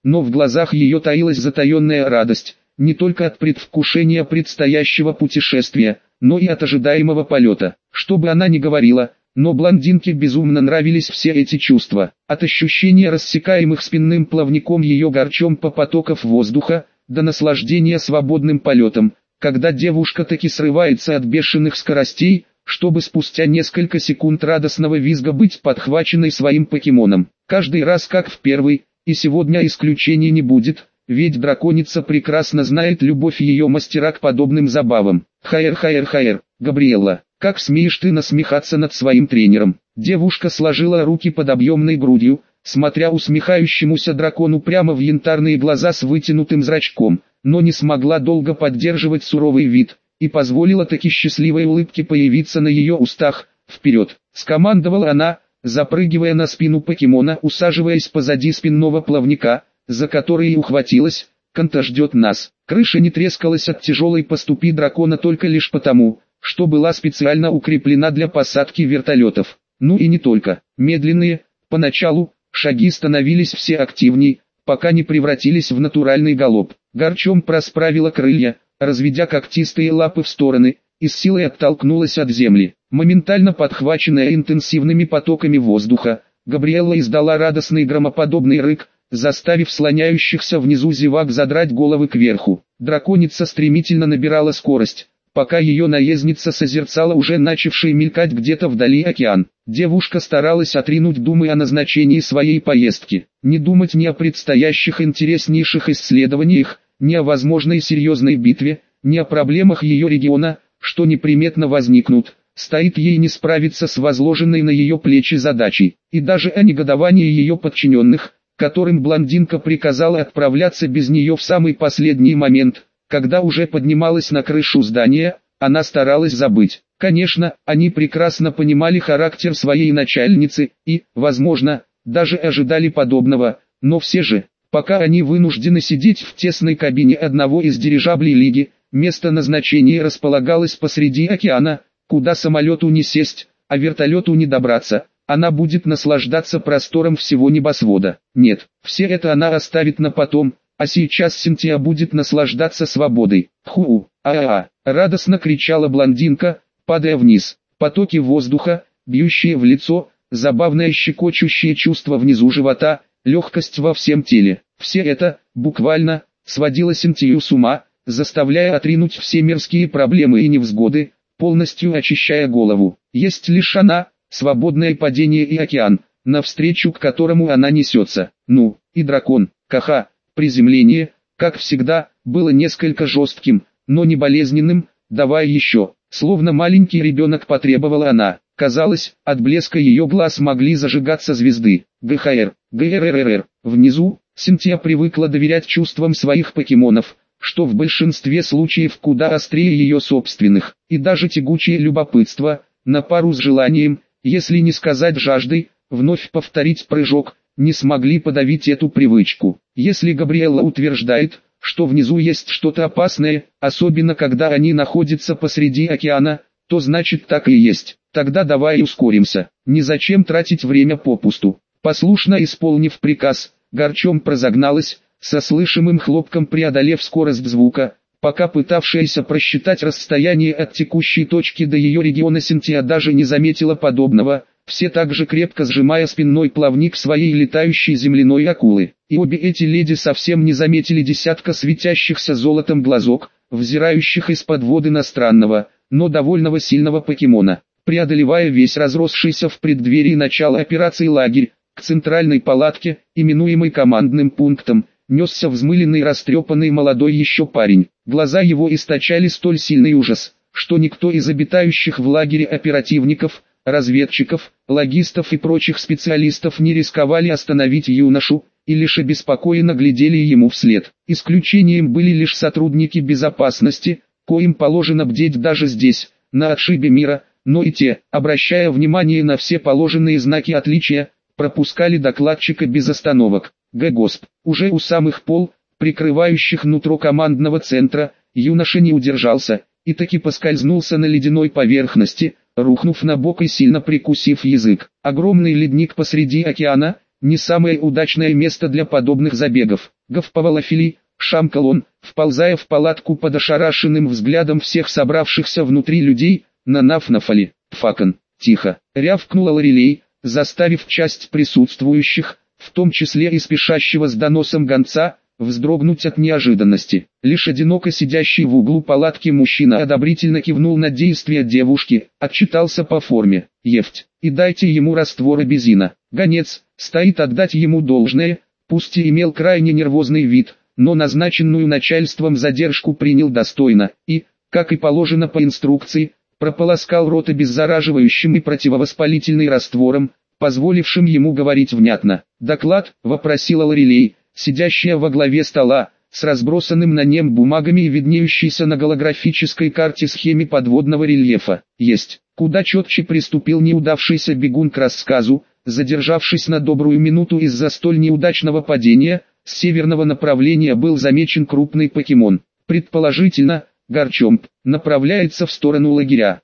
A: но в глазах ее таилась затаенная радость, не только от предвкушения предстоящего путешествия, но и от ожидаемого полета. Что бы она ни говорила, но блондинке безумно нравились все эти чувства. От ощущения рассекаемых спинным плавником ее горчом по потоков воздуха, до наслаждения свободным полетом, когда девушка таки срывается от бешеных скоростей, чтобы спустя несколько секунд радостного визга быть подхваченной своим покемоном. Каждый раз как в первый, и сегодня исключения не будет, ведь драконица прекрасно знает любовь ее мастера к подобным забавам. Хайр, Габриэлла, как смеешь ты насмехаться над своим тренером? Девушка сложила руки под объемной грудью, смотря усмехающемуся дракону прямо в янтарные глаза с вытянутым зрачком, но не смогла долго поддерживать суровый вид, и позволила таки счастливой улыбке появиться на ее устах. «Вперед!» — скомандовала она, запрыгивая на спину покемона, усаживаясь позади спинного плавника, за который и ухватилась. «Канта ждет нас». Крыша не трескалась от тяжелой поступи дракона только лишь потому, что была специально укреплена для посадки вертолетов. Ну и не только. Медленные, поначалу, шаги становились все активней, пока не превратились в натуральный галоп. Горчом расправила крылья, разведя когтистые лапы в стороны, и с силой оттолкнулась от земли. Моментально подхваченная интенсивными потоками воздуха, Габриэлла издала радостный громоподобный рык, заставив слоняющихся внизу зевак задрать головы кверху. Драконица стремительно набирала скорость, пока ее наездница созерцала уже начавший мелькать где-то вдали океан. Девушка старалась отринуть думы о назначении своей поездки, не думать ни о предстоящих интереснейших исследованиях, ни о возможной серьезной битве, ни о проблемах ее региона, что неприметно возникнут. Стоит ей не справиться с возложенной на ее плечи задачей, и даже о негодовании ее подчиненных, которым блондинка приказала отправляться без нее в самый последний момент, когда уже поднималась на крышу здания. Она старалась забыть. Конечно, они прекрасно понимали характер своей начальницы и, возможно, даже ожидали подобного, но все же, пока они вынуждены сидеть в тесной кабине одного из дирижаблей Лиги, место назначения располагалось посреди океана, куда самолету не сесть, а вертолету не добраться. Она будет наслаждаться простором всего небосвода. Нет, все это она оставит на потом, а сейчас Синтия будет наслаждаться свободой. Радостно кричала блондинка, падая вниз. Потоки воздуха, бьющие в лицо, забавное щекочущее чувство внизу живота, легкость во всем теле. Все это, буквально, сводило Синтию с ума, заставляя отринуть все мирские проблемы и невзгоды, полностью очищая голову. Есть лишь она, свободное падение и океан, навстречу к которому она несется. Ну, и дракон. Приземление, как всегда, было несколько жестким, но не болезненным. «Давай еще», словно маленький ребенок потребовала она. Казалось, от блеска ее глаз могли зажигаться звезды. ГРРР. Внизу, Синтия привыкла доверять чувствам своих покемонов, что в большинстве случаев куда острее ее собственных, и даже тягучее любопытство, на пару с желанием, если не сказать жаждой, вновь повторить прыжок, не смогли подавить эту привычку. Если Габриэлла утверждает, что внизу есть что-то опасное, особенно когда они находятся посреди океана, то значит так и есть. Тогда давай ускоримся, незачем тратить время попусту. Послушно исполнив приказ, Горчом разогналась, со слышимым хлопком преодолев скорость звука, пока пытавшаяся просчитать расстояние от текущей точки до ее региона Синтия даже не заметила подобного, все так же крепко сжимая спинной плавник своей летающей земляной акулы. И обе эти леди совсем не заметили десятка светящихся золотом глазок, взирающих из-под воды на странного, но довольно сильного покемона. Преодолевая весь разросшийся в преддверии начала операции лагерь, к центральной палатке, именуемой командным пунктом, несся взмыленный растрепанный молодой еще парень. Глаза его источали столь сильный ужас, что никто из обитающих в лагере оперативников, разведчиков, логистов и прочих специалистов не рисковали остановить юношу, и лишь обеспокоенно глядели ему вслед. Исключением были лишь сотрудники безопасности, коим положено бдеть даже здесь, на отшибе мира, но и те, обращая внимание на все положенные знаки отличия, пропускали докладчика без остановок. Госп. Уже у самых пол, прикрывающих нутро командного центра, юноша не удержался, и таки поскользнулся на ледяной поверхности, рухнув на бок и сильно прикусив язык. Огромный ледник посреди океана, не самое удачное место для подобных забегов. Гавпавалафили, шамкал он, вползая в палатку под ошарашенным взглядом всех собравшихся внутри людей, на нафнафали. Факан, тихо, рявкнула Лорелей, заставив часть присутствующих, в том числе и спешащего с доносом гонца, вздрогнуть от неожиданности. Лишь одиноко сидящий в углу палатки мужчина одобрительно кивнул на действия девушки, отчитался по форме. «Ефть, и дайте ему раствора бензина». Гонец, стоит отдать ему должное, пусть и имел крайне нервозный вид, но назначенную начальством задержку принял достойно и, как и положено по инструкции, прополоскал рот обеззараживающим и противовоспалительным раствором, позволившим ему говорить внятно. «Доклад?» — вопросила Лорелей, сидящая во главе стола, с разбросанным на нем бумагами и виднеющейся на голографической карте схеме подводного рельефа. «Есть». Куда четче приступил неудавшийся бегун к рассказу, задержавшись на добрую минуту из-за столь неудачного падения, с северного направления был замечен крупный покемон. Предположительно, Гарчомп, направляется в сторону лагеря.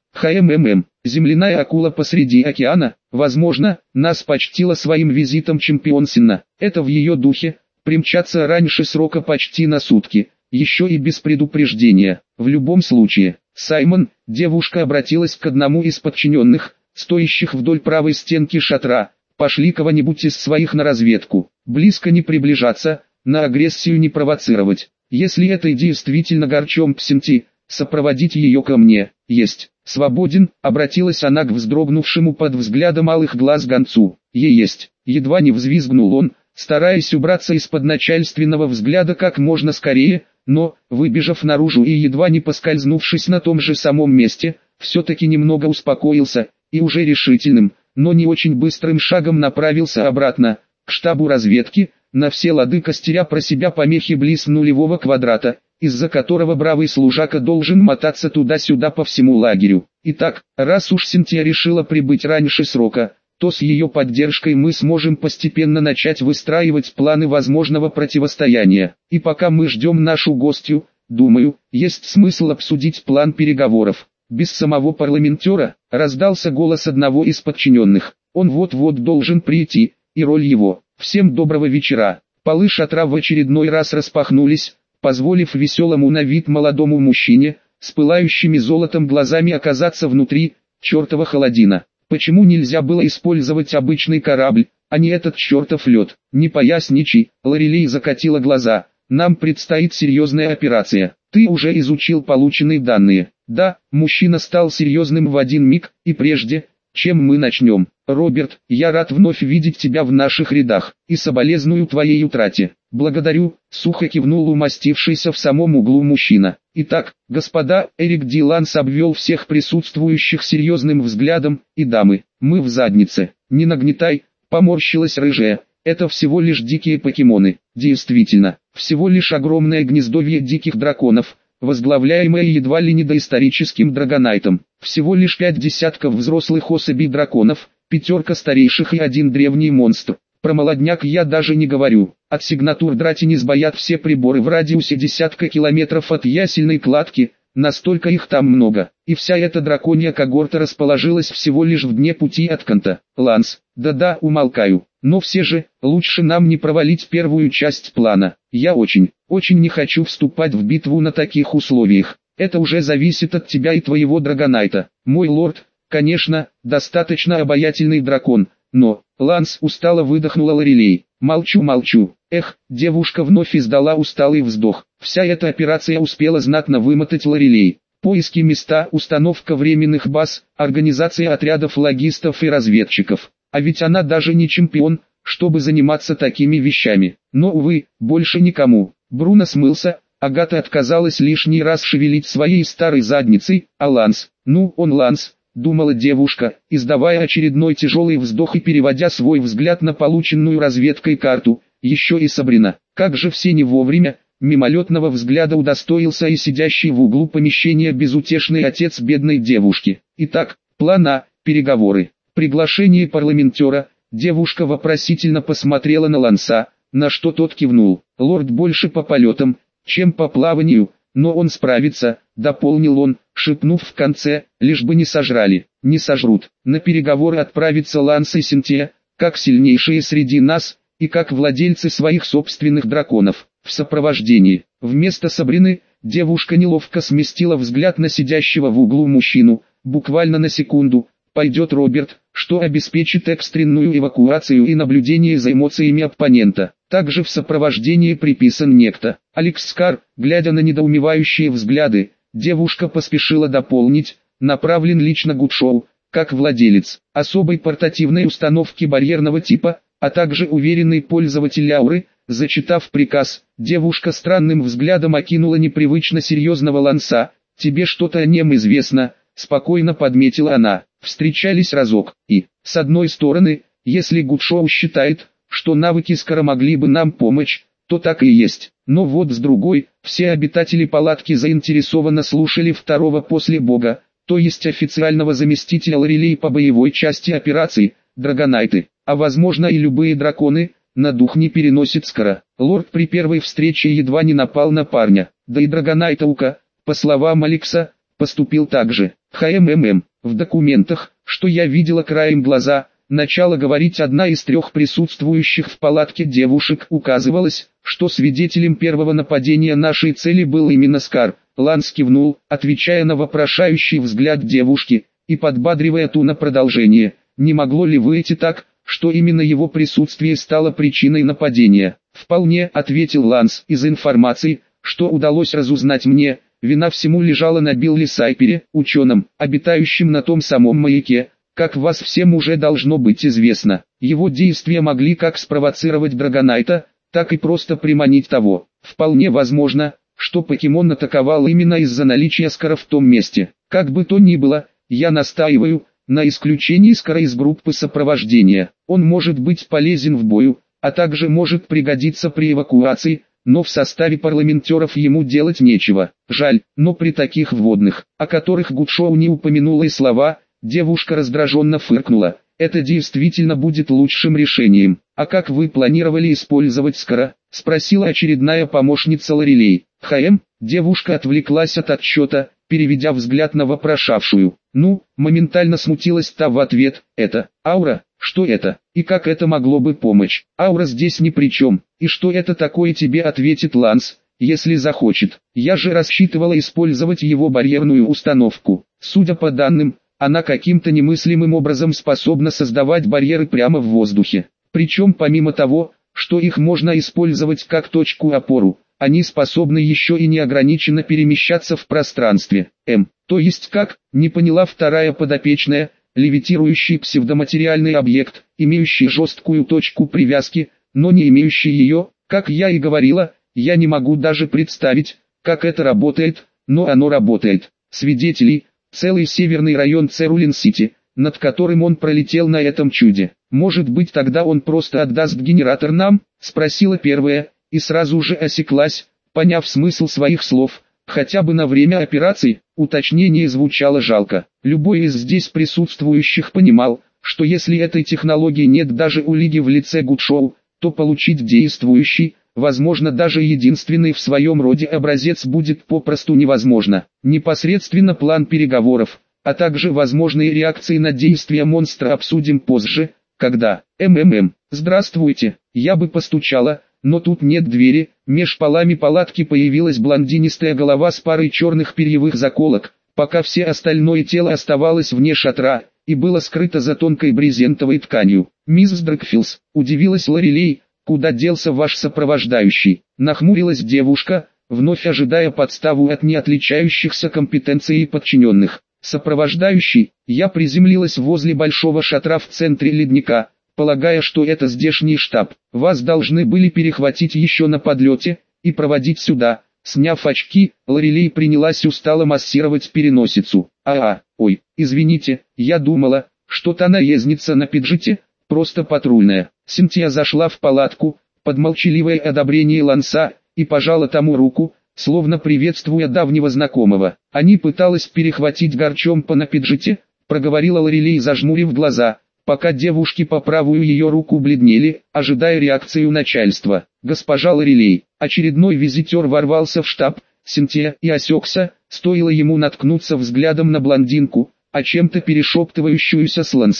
A: Земляная акула посреди океана, возможно, нас почтила своим визитом чемпионсина. Это в ее духе, примчаться раньше срока почти на сутки, еще и без предупреждения. В любом случае, Саймон, девушка обратилась к одному из подчиненных, стоящих вдоль правой стенки шатра, пошли кого-нибудь из своих на разведку. Близко не приближаться, на агрессию не провоцировать. Если это действительно Гарчомп Синти, сопроводить ее ко мне. Есть. Свободен, обратилась она к вздрогнувшему под взглядом алых глаз гонцу. Есть. Едва не взвизгнул он, стараясь убраться из-под начальственного взгляда как можно скорее, но, выбежав наружу и едва не поскользнувшись на том же самом месте, все-таки немного успокоился, и уже решительным, но не очень быстрым шагом направился обратно, к штабу разведки, на все лады костеря про себя помехи близ нулевого квадрата, из-за которого бравый служака должен мотаться туда-сюда по всему лагерю. Итак, раз уж Синтия решила прибыть раньше срока, то с ее поддержкой мы сможем постепенно начать выстраивать планы возможного противостояния. И пока мы ждем нашу гостью, думаю, есть смысл обсудить план переговоров. Без самого парламентера, раздался голос одного из подчиненных. Он вот-вот должен прийти, и роль его. Всем доброго вечера. Полы шатра в очередной раз распахнулись, позволив веселому на вид молодому мужчине, с пылающими золотом глазами оказаться внутри, чертова холодина. Почему нельзя было использовать обычный корабль, а не этот чертов лед? Не поясничай, Лорелей закатила глаза. Нам предстоит серьезная операция. Ты уже изучил полученные данные. Да, мужчина стал серьезным в один миг, и прежде, чем мы начнем. Роберт, я рад вновь видеть тебя в наших рядах, и соболезную твоей утрате. Благодарю, сухо кивнул умастившийся в самом углу мужчина. Итак, господа, Эрик Диланс обвел всех присутствующих серьезным взглядом, и дамы, мы в заднице. Не нагнетай, поморщилась рыжая. Это всего лишь дикие покемоны. Действительно, всего лишь огромное гнездовье диких драконов, возглавляемое едва ли не доисторическим драгонайтом. Всего лишь 5 десятков взрослых особей драконов, 5 старейших и 1 древний монстр. Про молодняк я даже не говорю. От сигнатур Дратини сбоят все приборы в радиусе десятка километров от ясельной кладки, настолько их там много. И вся эта драконья когорта расположилась всего лишь в дне пути от Канта. Ланс, да-да, умолкаю. Но все же, лучше нам не провалить первую часть плана. Я очень не хочу вступать в битву на таких условиях. Это уже зависит от тебя и твоего драгонайта. Мой лорд, конечно, достаточно обаятельный дракон, но... Ланс устало выдохнула Лорелей. Молчу. Эх, девушка вновь издала усталый вздох. Вся эта операция успела знатно вымотать Лорелей. Поиски места, установка временных баз, организация отрядов логистов и разведчиков. А ведь она даже не чемпион, чтобы заниматься такими вещами. Но, увы, больше никому. Бруно смылся, Агата отказалась лишний раз шевелить своей старой задницей, а Ланс, он Ланс, думала девушка, издавая очередной тяжелый вздох и переводя свой взгляд на полученную разведкой карту, еще и Сабрина. Как же все не вовремя, мимолетного взгляда удостоился и сидящий в углу помещения безутешный отец бедной девушки. Итак, план А, переговоры. Приглашение парламентера, девушка вопросительно посмотрела на Ланса, на что тот кивнул. Лорд больше по полетам, чем по плаванию, но он справится, дополнил он, шепнув в конце, лишь бы не сожрали. Не сожрут. На переговоры отправится Ланс и Синтия, как сильнейшие среди нас, и как владельцы своих собственных драконов. В сопровождении, вместо Сабрины, девушка неловко сместила взгляд на сидящего в углу мужчину, буквально на секунду. Пойдет Роберт, что обеспечит экстренную эвакуацию и наблюдение за эмоциями оппонента. Также в сопровождении приписан некто Алекс Скар. Глядя на недоумевающие взгляды, девушка поспешила дополнить: направлен лично Гудшоу, как владелец особой портативной установки барьерного типа, а также уверенный пользователь ауры. Зачитав приказ, девушка странным взглядом окинула непривычно серьезного Ланса. «Тебе что-то о нем известно?» — спокойно подметила она. Встречались разок, и, с одной стороны, если Гудшоу считает, что навыки Скара могли бы нам помочь, то так и есть. Но вот с другой, все обитатели палатки заинтересованно слушали второго после бога, то есть официального заместителя Лорелей по боевой части операции, драгонайты, а возможно и любые драконы, на дух не переносит Скара. Лорд при первой встрече едва не напал на парня, да и драгонайтаука, по словам Алекса, поступил так же. В документах, что я видела краем глаза, начала говорить одна из трех присутствующих в палатке девушек, указывалось, что свидетелем первого нападения нашей цели был именно Скар. Ланс кивнул, отвечая на вопрошающий взгляд девушки, и подбадривая ту на продолжение. Не могло ли выйти так, что именно его присутствие стало причиной нападения? «Вполне», — ответил Ланс. «Из информации, что удалось разузнать мне, вина всему лежала на Билли Сайпере, ученом, обитающем на том самом маяке. Как вас всем уже должно быть известно, его действия могли как спровоцировать Драгонайта, так и просто приманить того. Вполне возможно, что покемон атаковал именно из-за наличия Скара в том месте. Как бы то ни было, я настаиваю на исключении Скара из группы сопровождения. Он может быть полезен в бою, а также может пригодиться при эвакуации, но в составе парламентеров ему делать нечего. Жаль, но при таких вводных, о которых Гудшоу не упомянула и слова, девушка раздраженно фыркнула. Это действительно будет лучшим решением. «А как вы планировали использовать Скара?» — спросила очередная помощница Лорелей. Девушка отвлеклась от отчета, переведя взгляд на вопрошавшую. Моментально смутилась та в ответ. «Это аура? Что это? И как это могло бы помочь? Аура здесь ни при чем. И что это такое, тебе ответит Ланс, если захочет. Я же рассчитывала использовать его барьерную установку. Судя по данным, она каким-то немыслимым образом способна создавать барьеры прямо в воздухе. Причем помимо того, что их можно использовать как точку-опору, они способны еще и неограниченно перемещаться в пространстве. То есть как, не поняла вторая подопечная, левитирующий псевдоматериальный объект, имеющий жесткую точку привязки, но не имеющий ее, как я и говорила, я не могу даже представить, как это работает, но оно работает. Свидетелей, целый северный район Церулин-Сити, над которым он пролетел на этом чуде. «Может быть, тогда он просто отдаст генератор нам?» — спросила первая, и сразу же осеклась, поняв смысл своих слов. Хотя бы на время операции, уточнение звучало жалко. Любой из здесь присутствующих понимал, что если этой технологии нет даже у Лиги в лице Гудшоу, то получить действующий, возможно даже единственный в своем роде образец будет попросту невозможно. Непосредственно план переговоров, а также возможные реакции на действия монстра обсудим позже, когда «Здравствуйте, я бы постучала, но тут нет двери». Меж полами палатки появилась блондинистая голова с парой черных перьевых заколок, пока все остальное тело оставалось вне шатра и было скрыто за тонкой брезентовой тканью. «Мисс Дракфилс», удивилась Лорелей, — «куда делся ваш сопровождающий?» Нахмурилась девушка, вновь ожидая подставу от неотличающихся компетенцией подчиненных. «Сопровождающий», я приземлилась возле большого шатра в центре ледника, полагая, что это здешний штаб. «Вас должны были перехватить еще на подлете и проводить сюда». Сняв очки, Лорелей принялась устало массировать переносицу. Ой, извините, я думала, что та наездница на пиджете, просто патрульная». Синтия зашла в палатку, под молчаливое одобрение Ланса, и пожала тому руку, словно приветствуя давнего знакомого. «Они пыталась перехватить Горчомпа на пиджете», проговорила Лорелей, зажмурив глаза, пока девушки по правую ее руку бледнели, ожидая реакцию начальства. «Госпожа Лорелей». Очередной визитер ворвался в штаб Синтия и осекся, стоило ему наткнуться взглядом на блондинку, о чем-то перешептывающуюся с Лансом.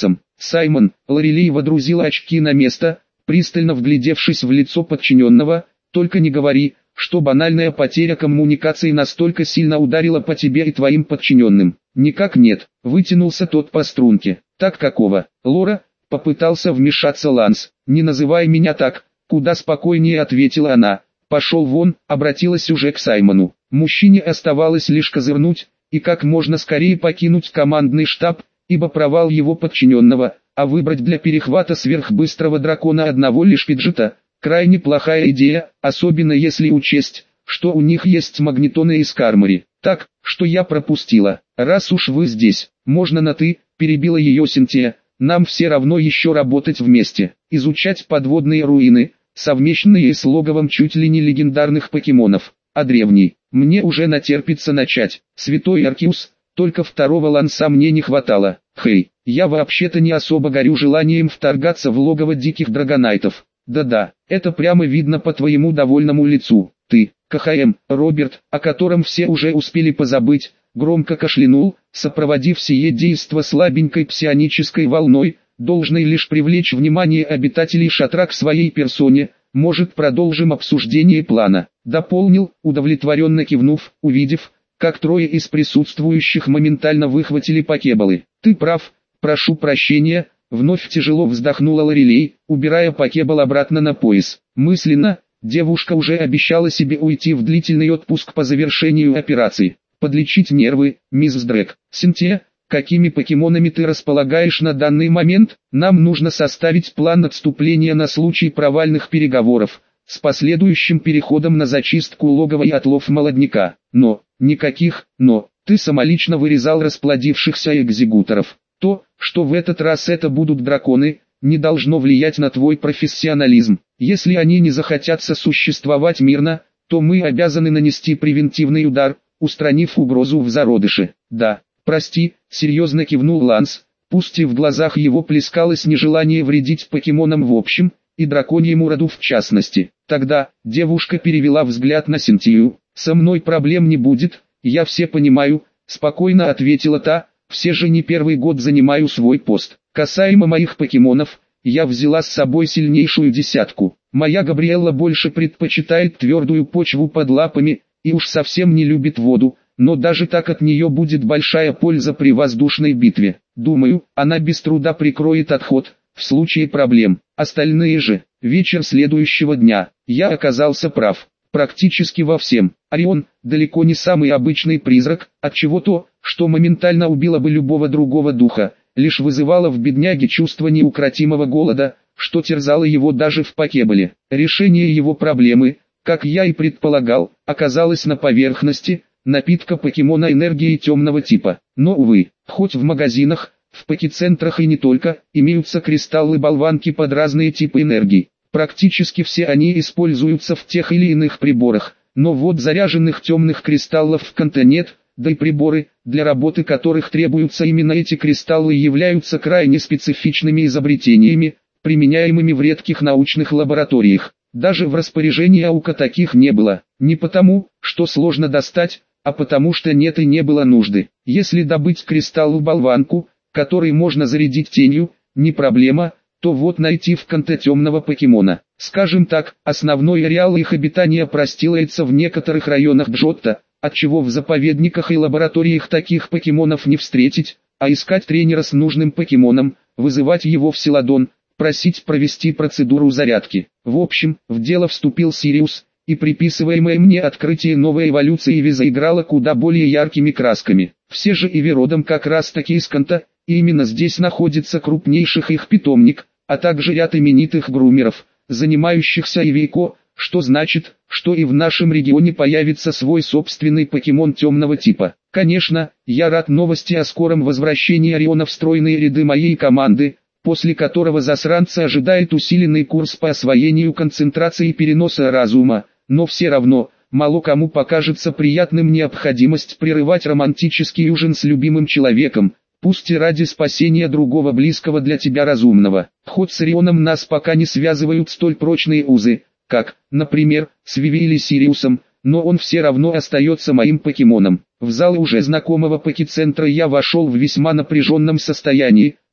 A: Саймон, Лорелей водрузила очки на место, пристально вглядевшись в лицо подчиненного, только не говори, что банальная потеря коммуникации настолько сильно ударила по тебе и твоим подчиненным. Никак нет, вытянулся тот по струнке. Так какого? Лора, попытался вмешаться Ланс. Не называй меня так, куда спокойнее ответила она. Пошел вон, обратилась уже к Саймону. Мужчине оставалось лишь козырнуть, и как можно скорее покинуть командный штаб, ибо провал его подчиненного, а выбрать для перехвата сверхбыстрого дракона одного лишь пиджета, крайне плохая идея, особенно если учесть, что у них есть магнитоны из Кармори. Так, что я пропустила. Раз уж вы здесь, можно на «ты», перебила ее Синтия, нам все равно еще работать вместе, изучать подводные руины, совмещенные с логовом чуть ли не легендарных покемонов, а древний, мне уже натерпится начать. Святой Аркиус, только второго Ланса мне не хватало. Хей, я вообще-то не особо горю желанием вторгаться в логово диких драгонайтов. Да-да, это прямо видно по твоему довольному лицу. Ты, КХМ, Роберт, о котором все уже успели позабыть, громко кашлянул, сопроводив сие действо слабенькой псионической волной, должной лишь привлечь внимание обитателей шатра к своей персоне. Может, продолжим обсуждение плана? Дополнил, удовлетворенно кивнув, увидев, как трое из присутствующих моментально выхватили покеболы. Ты прав, прошу прощения. Вновь тяжело вздохнула Лорелей, убирая покебол обратно на пояс. Мысленно, девушка уже обещала себе уйти в длительный отпуск по завершению операции. Подлечить нервы, мисс Дрэк. Синтия, какими покемонами ты располагаешь на данный момент? Нам нужно составить план отступления на случай провальных переговоров, с последующим переходом на зачистку логова и отлов молодняка. Никаких «но». Ты самолично вырезал расплодившихся экзекуторов. То, что в этот раз это будут драконы, не должно влиять на твой профессионализм. Если они не захотят сосуществовать мирно, то мы обязаны нанести превентивный удар, устранив угрозу в зародыше. Да, прости, серьезно кивнул Ланс, пусть и в глазах его плескалось нежелание вредить покемонам в общем, и драконьему роду в частности. Тогда, девушка перевела взгляд на Синтию. Со мной проблем не будет, я все понимаю, спокойно ответила та. Все же не первый год занимаю свой пост. Касаемо моих покемонов, я взяла с собой сильнейшую десятку. Моя Габриэлла больше предпочитает твердую почву под лапами, и уж совсем не любит воду, но даже так от нее будет большая польза при воздушной битве. Думаю, она без труда прикроет отход, в случае проблем. Остальные же, вечер следующего дня, я оказался прав. Практически во всем. Орион, далеко не самый обычный призрак, отчего то, что моментально убило бы любого другого духа, лишь вызывало в бедняге чувство неукротимого голода, что терзало его даже в покеболе. Решение его проблемы, как я и предполагал, оказалось на поверхности, напитка покемона энергии темного типа. Но увы, хоть в магазинах, в покецентрах и не только, имеются кристаллы-болванки под разные типы энергии. Практически все они используются в тех или иных приборах, но вот заряженных темных кристаллов в Канте нет, да и приборы, для работы которых требуются именно эти кристаллы, являются крайне специфичными изобретениями, применяемыми в редких научных лабораториях. Даже в распоряжении Аука таких не было, не потому, что сложно достать, а потому что нет и не было нужды. Если добыть кристалл-болванку, который можно зарядить тенью, не проблема, то вот найти в Канте темного покемона. Скажем так, основной ареал их обитания простилается в некоторых районах Джотто, отчего в заповедниках и лабораториях таких покемонов не встретить, а искать тренера с нужным покемоном, вызывать его в Селадон, просить провести процедуру зарядки. В общем, в дело вступил Сириус, и приписываемое мне открытие новой эволюции Иви заиграло куда более яркими красками. Все же Иви родом как раз таки из Канта, и именно здесь находится крупнейших их питомник, а также ряд именитых грумеров, занимающихся Ивейко, что значит, что и в нашем регионе появится свой собственный покемон темного типа. Конечно, я рад новости о скором возвращении Ориона в стройные ряды моей команды, после которого засранца ожидает усиленный курс по освоению концентрации и переноса разума, но все равно, мало кому покажется приятным необходимость прерывать романтический ужин с любимым человеком, пусть и ради спасения другого близкого для тебя разумного. Хоть с Орионом нас пока не связывают столь прочные узы, как, например, с Виви или Сириусом, но он все равно остается моим покемоном. В зал уже знакомого покецентра я вошел в весьма напряженном состоянии,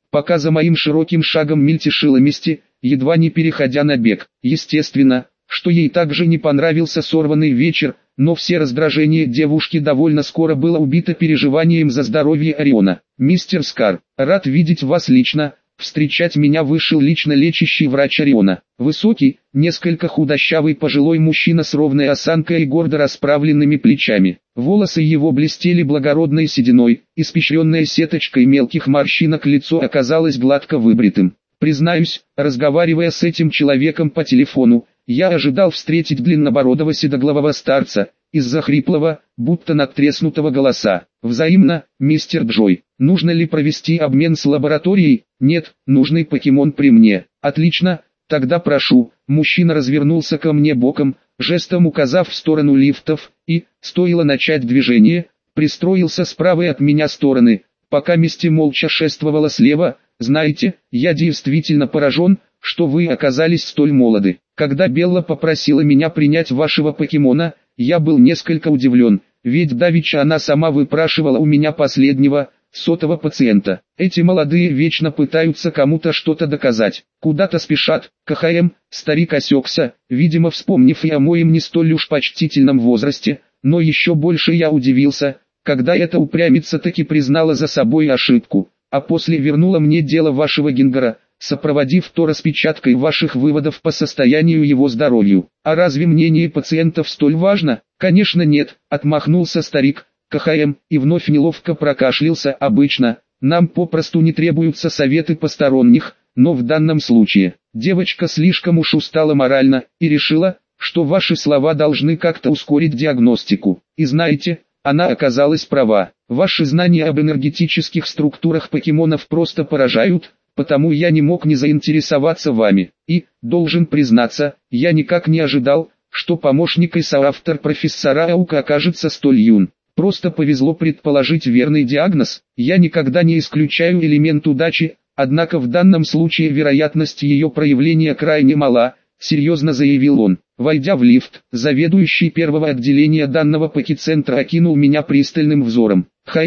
A: пока за моим широким шагом мельтешила Мисти, едва не переходя на бег. Естественно, что ей также не понравился сорванный вечер, но все раздражение девушки довольно скоро было убито переживанием за здоровье Ориона. «Мистер Скар, рад видеть вас лично». Встречать меня вышел лично лечащий врач Ориона. Высокий, несколько худощавый пожилой мужчина с ровной осанкой и гордо расправленными плечами. Волосы его блестели благородной сединой, испещренное сеточкой мелких морщинок лицо оказалось гладко выбритым. Признаюсь, разговаривая с этим человеком по телефону, я ожидал встретить длиннобородого седоглавого старца, из-за хриплого, будто надтреснутого голоса. «Взаимно, мистер Джой. Нужно ли провести обмен с лабораторией?» «Нет, нужный покемон при мне». «Отлично, тогда прошу». Мужчина развернулся ко мне боком, жестом указав в сторону лифтов, и, стоило начать движение, пристроился с правой от меня стороны, пока Мисти молча шествовала слева. «Знаете, я действительно поражен, что вы оказались столь молоды. Когда Белла попросила меня принять вашего покемона, я был несколько удивлен, ведь давеча она сама выпрашивала у меня последнего, сотого пациента. Эти молодые вечно пытаются кому-то что-то доказать, куда-то спешат». КХМ, старик осекся, видимо вспомнив и о моем не столь уж почтительном возрасте, но еще больше я удивился, когда эта упрямица таки признала за собой ошибку, а после вернула мне дело вашего Гингера, сопроводив то распечаткой ваших выводов по состоянию его здоровью. А разве мнение пациентов столь важно? Конечно нет, отмахнулся старик. КХМ, и вновь неловко прокашлялся. Обычно, нам попросту не требуются советы посторонних, но в данном случае, девочка слишком уж устала морально, и решила, что ваши слова должны как-то ускорить диагностику. И знаете, она оказалась права. Ваши знания об энергетических структурах покемонов просто поражают, потому я не мог не заинтересоваться вами. И, должен признаться, я никак не ожидал, что помощник и соавтор профессора Аука окажется столь юн. Просто повезло предположить верный диагноз. Я никогда не исключаю элемент удачи, однако в данном случае вероятность ее проявления крайне мала, серьезно заявил он. Войдя в лифт, заведующий первого отделения данного покецентра окинул меня пристальным взором.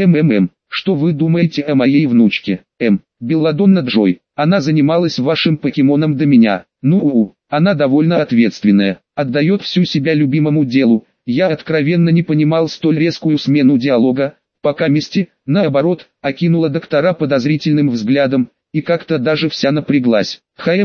A: Что вы думаете о моей внучке? Белладонна Джой. Она занималась вашим покемоном до меня. Она довольно ответственная, отдает всю себя любимому делу. Я откровенно не понимал столь резкую смену диалога, пока Мисти, наоборот, окинула доктора подозрительным взглядом, и как-то даже вся напряглась.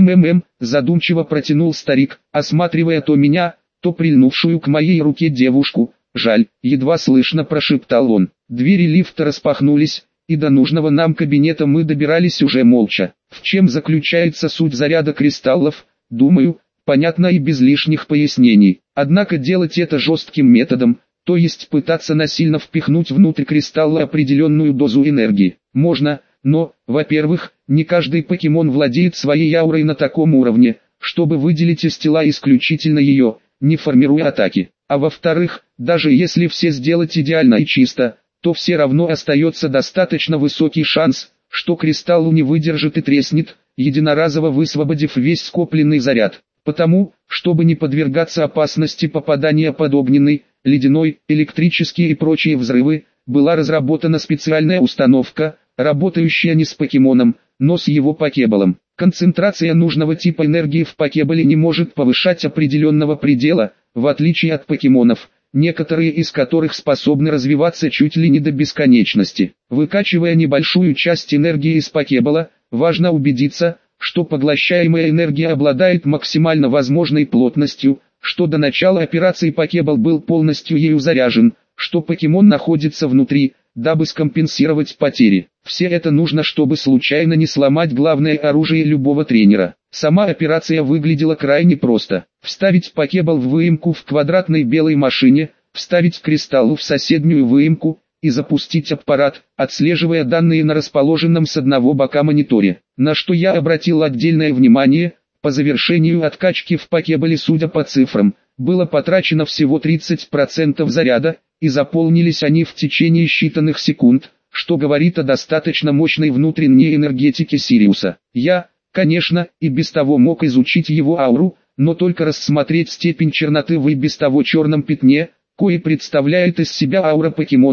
A: Задумчиво протянул старик, осматривая то меня, то прильнувшую к моей руке девушку. «Жаль», едва слышно прошептал он. Двери лифта распахнулись, и до нужного нам кабинета мы добирались уже молча. В чем заключается суть заряда кристаллов, думаю, понятно и без лишних пояснений. Однако делать это жестким методом, то есть пытаться насильно впихнуть внутрь кристалла определенную дозу энергии, можно, но, во-первых, не каждый покемон владеет своей аурой на таком уровне, чтобы выделить из тела исключительно ее, не формируя атаки. А во-вторых, даже если все сделать идеально и чисто, то все равно остается достаточно высокий шанс, что кристалл не выдержит и треснет, единоразово высвободив весь скопленный заряд. Потому, чтобы не подвергаться опасности попадания под огненный, ледяной, электрические и прочие взрывы, была разработана специальная установка, работающая не с покемоном, но с его покеболом. Концентрация нужного типа энергии в покеболе не может повышать определенного предела, в отличие от покемонов, некоторые из которых способны развиваться чуть ли не до бесконечности. Выкачивая небольшую часть энергии из покебола, важно убедиться, что поглощаемая энергия обладает максимально возможной плотностью, что до начала операции покебол был полностью ею заряжен, что покемон находится внутри, дабы скомпенсировать потери. Все это нужно, чтобы случайно не сломать главное оружие любого тренера. Сама операция выглядела крайне просто. Вставить покебол в выемку в квадратной белой машине, вставить кристалл в соседнюю выемку и запустить аппарат, отслеживая данные на расположенном с одного бока мониторе. На что я обратил отдельное внимание, по завершению откачки в покеболе, судя по цифрам, было потрачено всего 30% заряда, и заполнились они в течение считанных секунд, что говорит о достаточно мощной внутренней энергетике Сириуса. Я, конечно, и без того мог изучить его ауру, но только рассмотреть степень черноты в и без того черном пятне, кое представляет из себя аура покемона,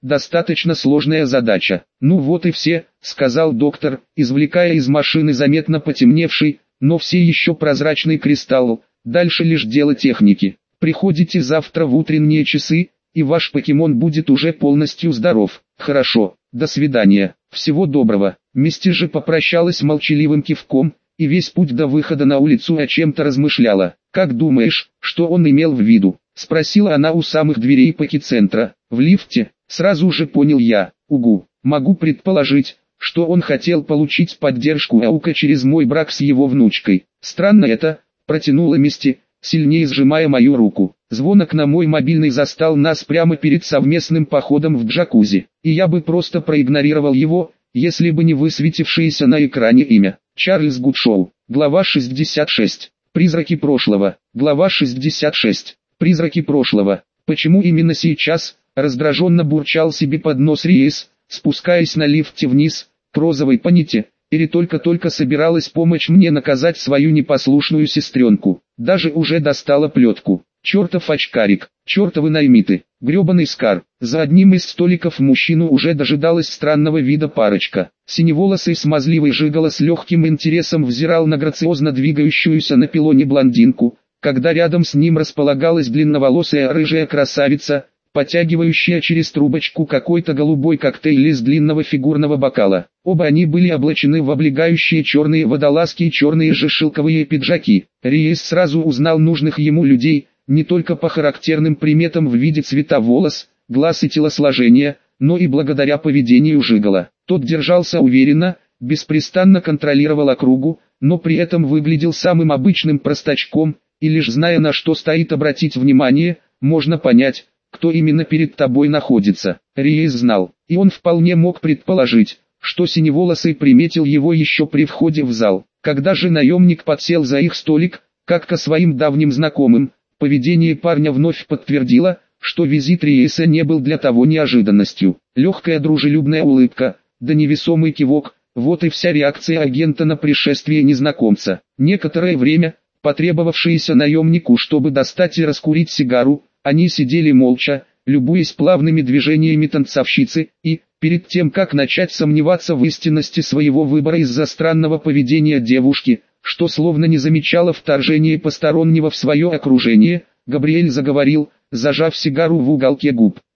A: достаточно сложная задача. Ну вот и все, сказал доктор, извлекая из машины заметно потемневший, но все еще прозрачный кристалл. Дальше лишь дело техники. Приходите завтра в утренние часы, и ваш покемон будет уже полностью здоров. Хорошо, до свидания, всего доброго. Мисти же попрощалась молчаливым кивком, и весь путь до выхода на улицу о чем-то размышляла. «Как думаешь, что он имел в виду?» — спросила она у самых дверей пакицентра. «В лифте?» — сразу же понял я. «Угу, могу предположить, что он хотел получить поддержку Аука через мой брак с его внучкой. Странно это», — протянула Мисти, сильнее сжимая мою руку. Звонок на мой мобильный застал нас прямо перед совместным походом в джакузи, и я бы просто проигнорировал его, если бы не высветившееся на экране имя. Чарльз Гудшоу. Глава 66. Призраки прошлого. Глава 66. Призраки прошлого. Почему именно сейчас? Раздраженно бурчал себе под нос Риес, спускаясь на лифте вниз, к розовой планете. Или только-только собиралась помочь мне наказать свою непослушную сестренку. Даже уже достала плетку. Чертов очкарик, чертовы наймиты, гребаный Скар. За одним из столиков мужчину уже дожидалась странного вида парочка. Синеволосый смазливый жигало с легким интересом взирал на грациозно двигающуюся на пилоне блондинку, когда рядом с ним располагалась длинноволосая рыжая красавица, потягивающая через трубочку какой-то голубой коктейль из длинного фигурного бокала. Оба они были облачены в облегающие черные водолазки и черные же шелковые пиджаки. Риес сразу узнал нужных ему людей, не только по характерным приметам в виде цвета волос, глаз и телосложения, но и благодаря поведению жигала. Тот держался уверенно, беспрестанно контролировал округу, но при этом выглядел самым обычным простачком, и лишь зная, на что стоит обратить внимание, можно понять, кто именно перед тобой находится. Риес знал, и он вполне мог предположить, что синеволосый приметил его еще при входе в зал. Когда же наемник подсел за их столик, как ко своим давним знакомым, поведение парня вновь подтвердило, что визит Риеса не был для того неожиданностью. Легкая дружелюбная улыбка, да невесомый кивок, вот и вся реакция агента на пришествие незнакомца. Некоторое время, потребовавшееся наемнику, чтобы достать и раскурить сигару, они сидели молча, любуясь плавными движениями танцовщицы, и, перед тем как начать сомневаться в истинности своего выбора из-за странного поведения девушки, что словно не замечала вторжения постороннего в свое окружение, Габриэль заговорил, зажав сигару в уголке губ.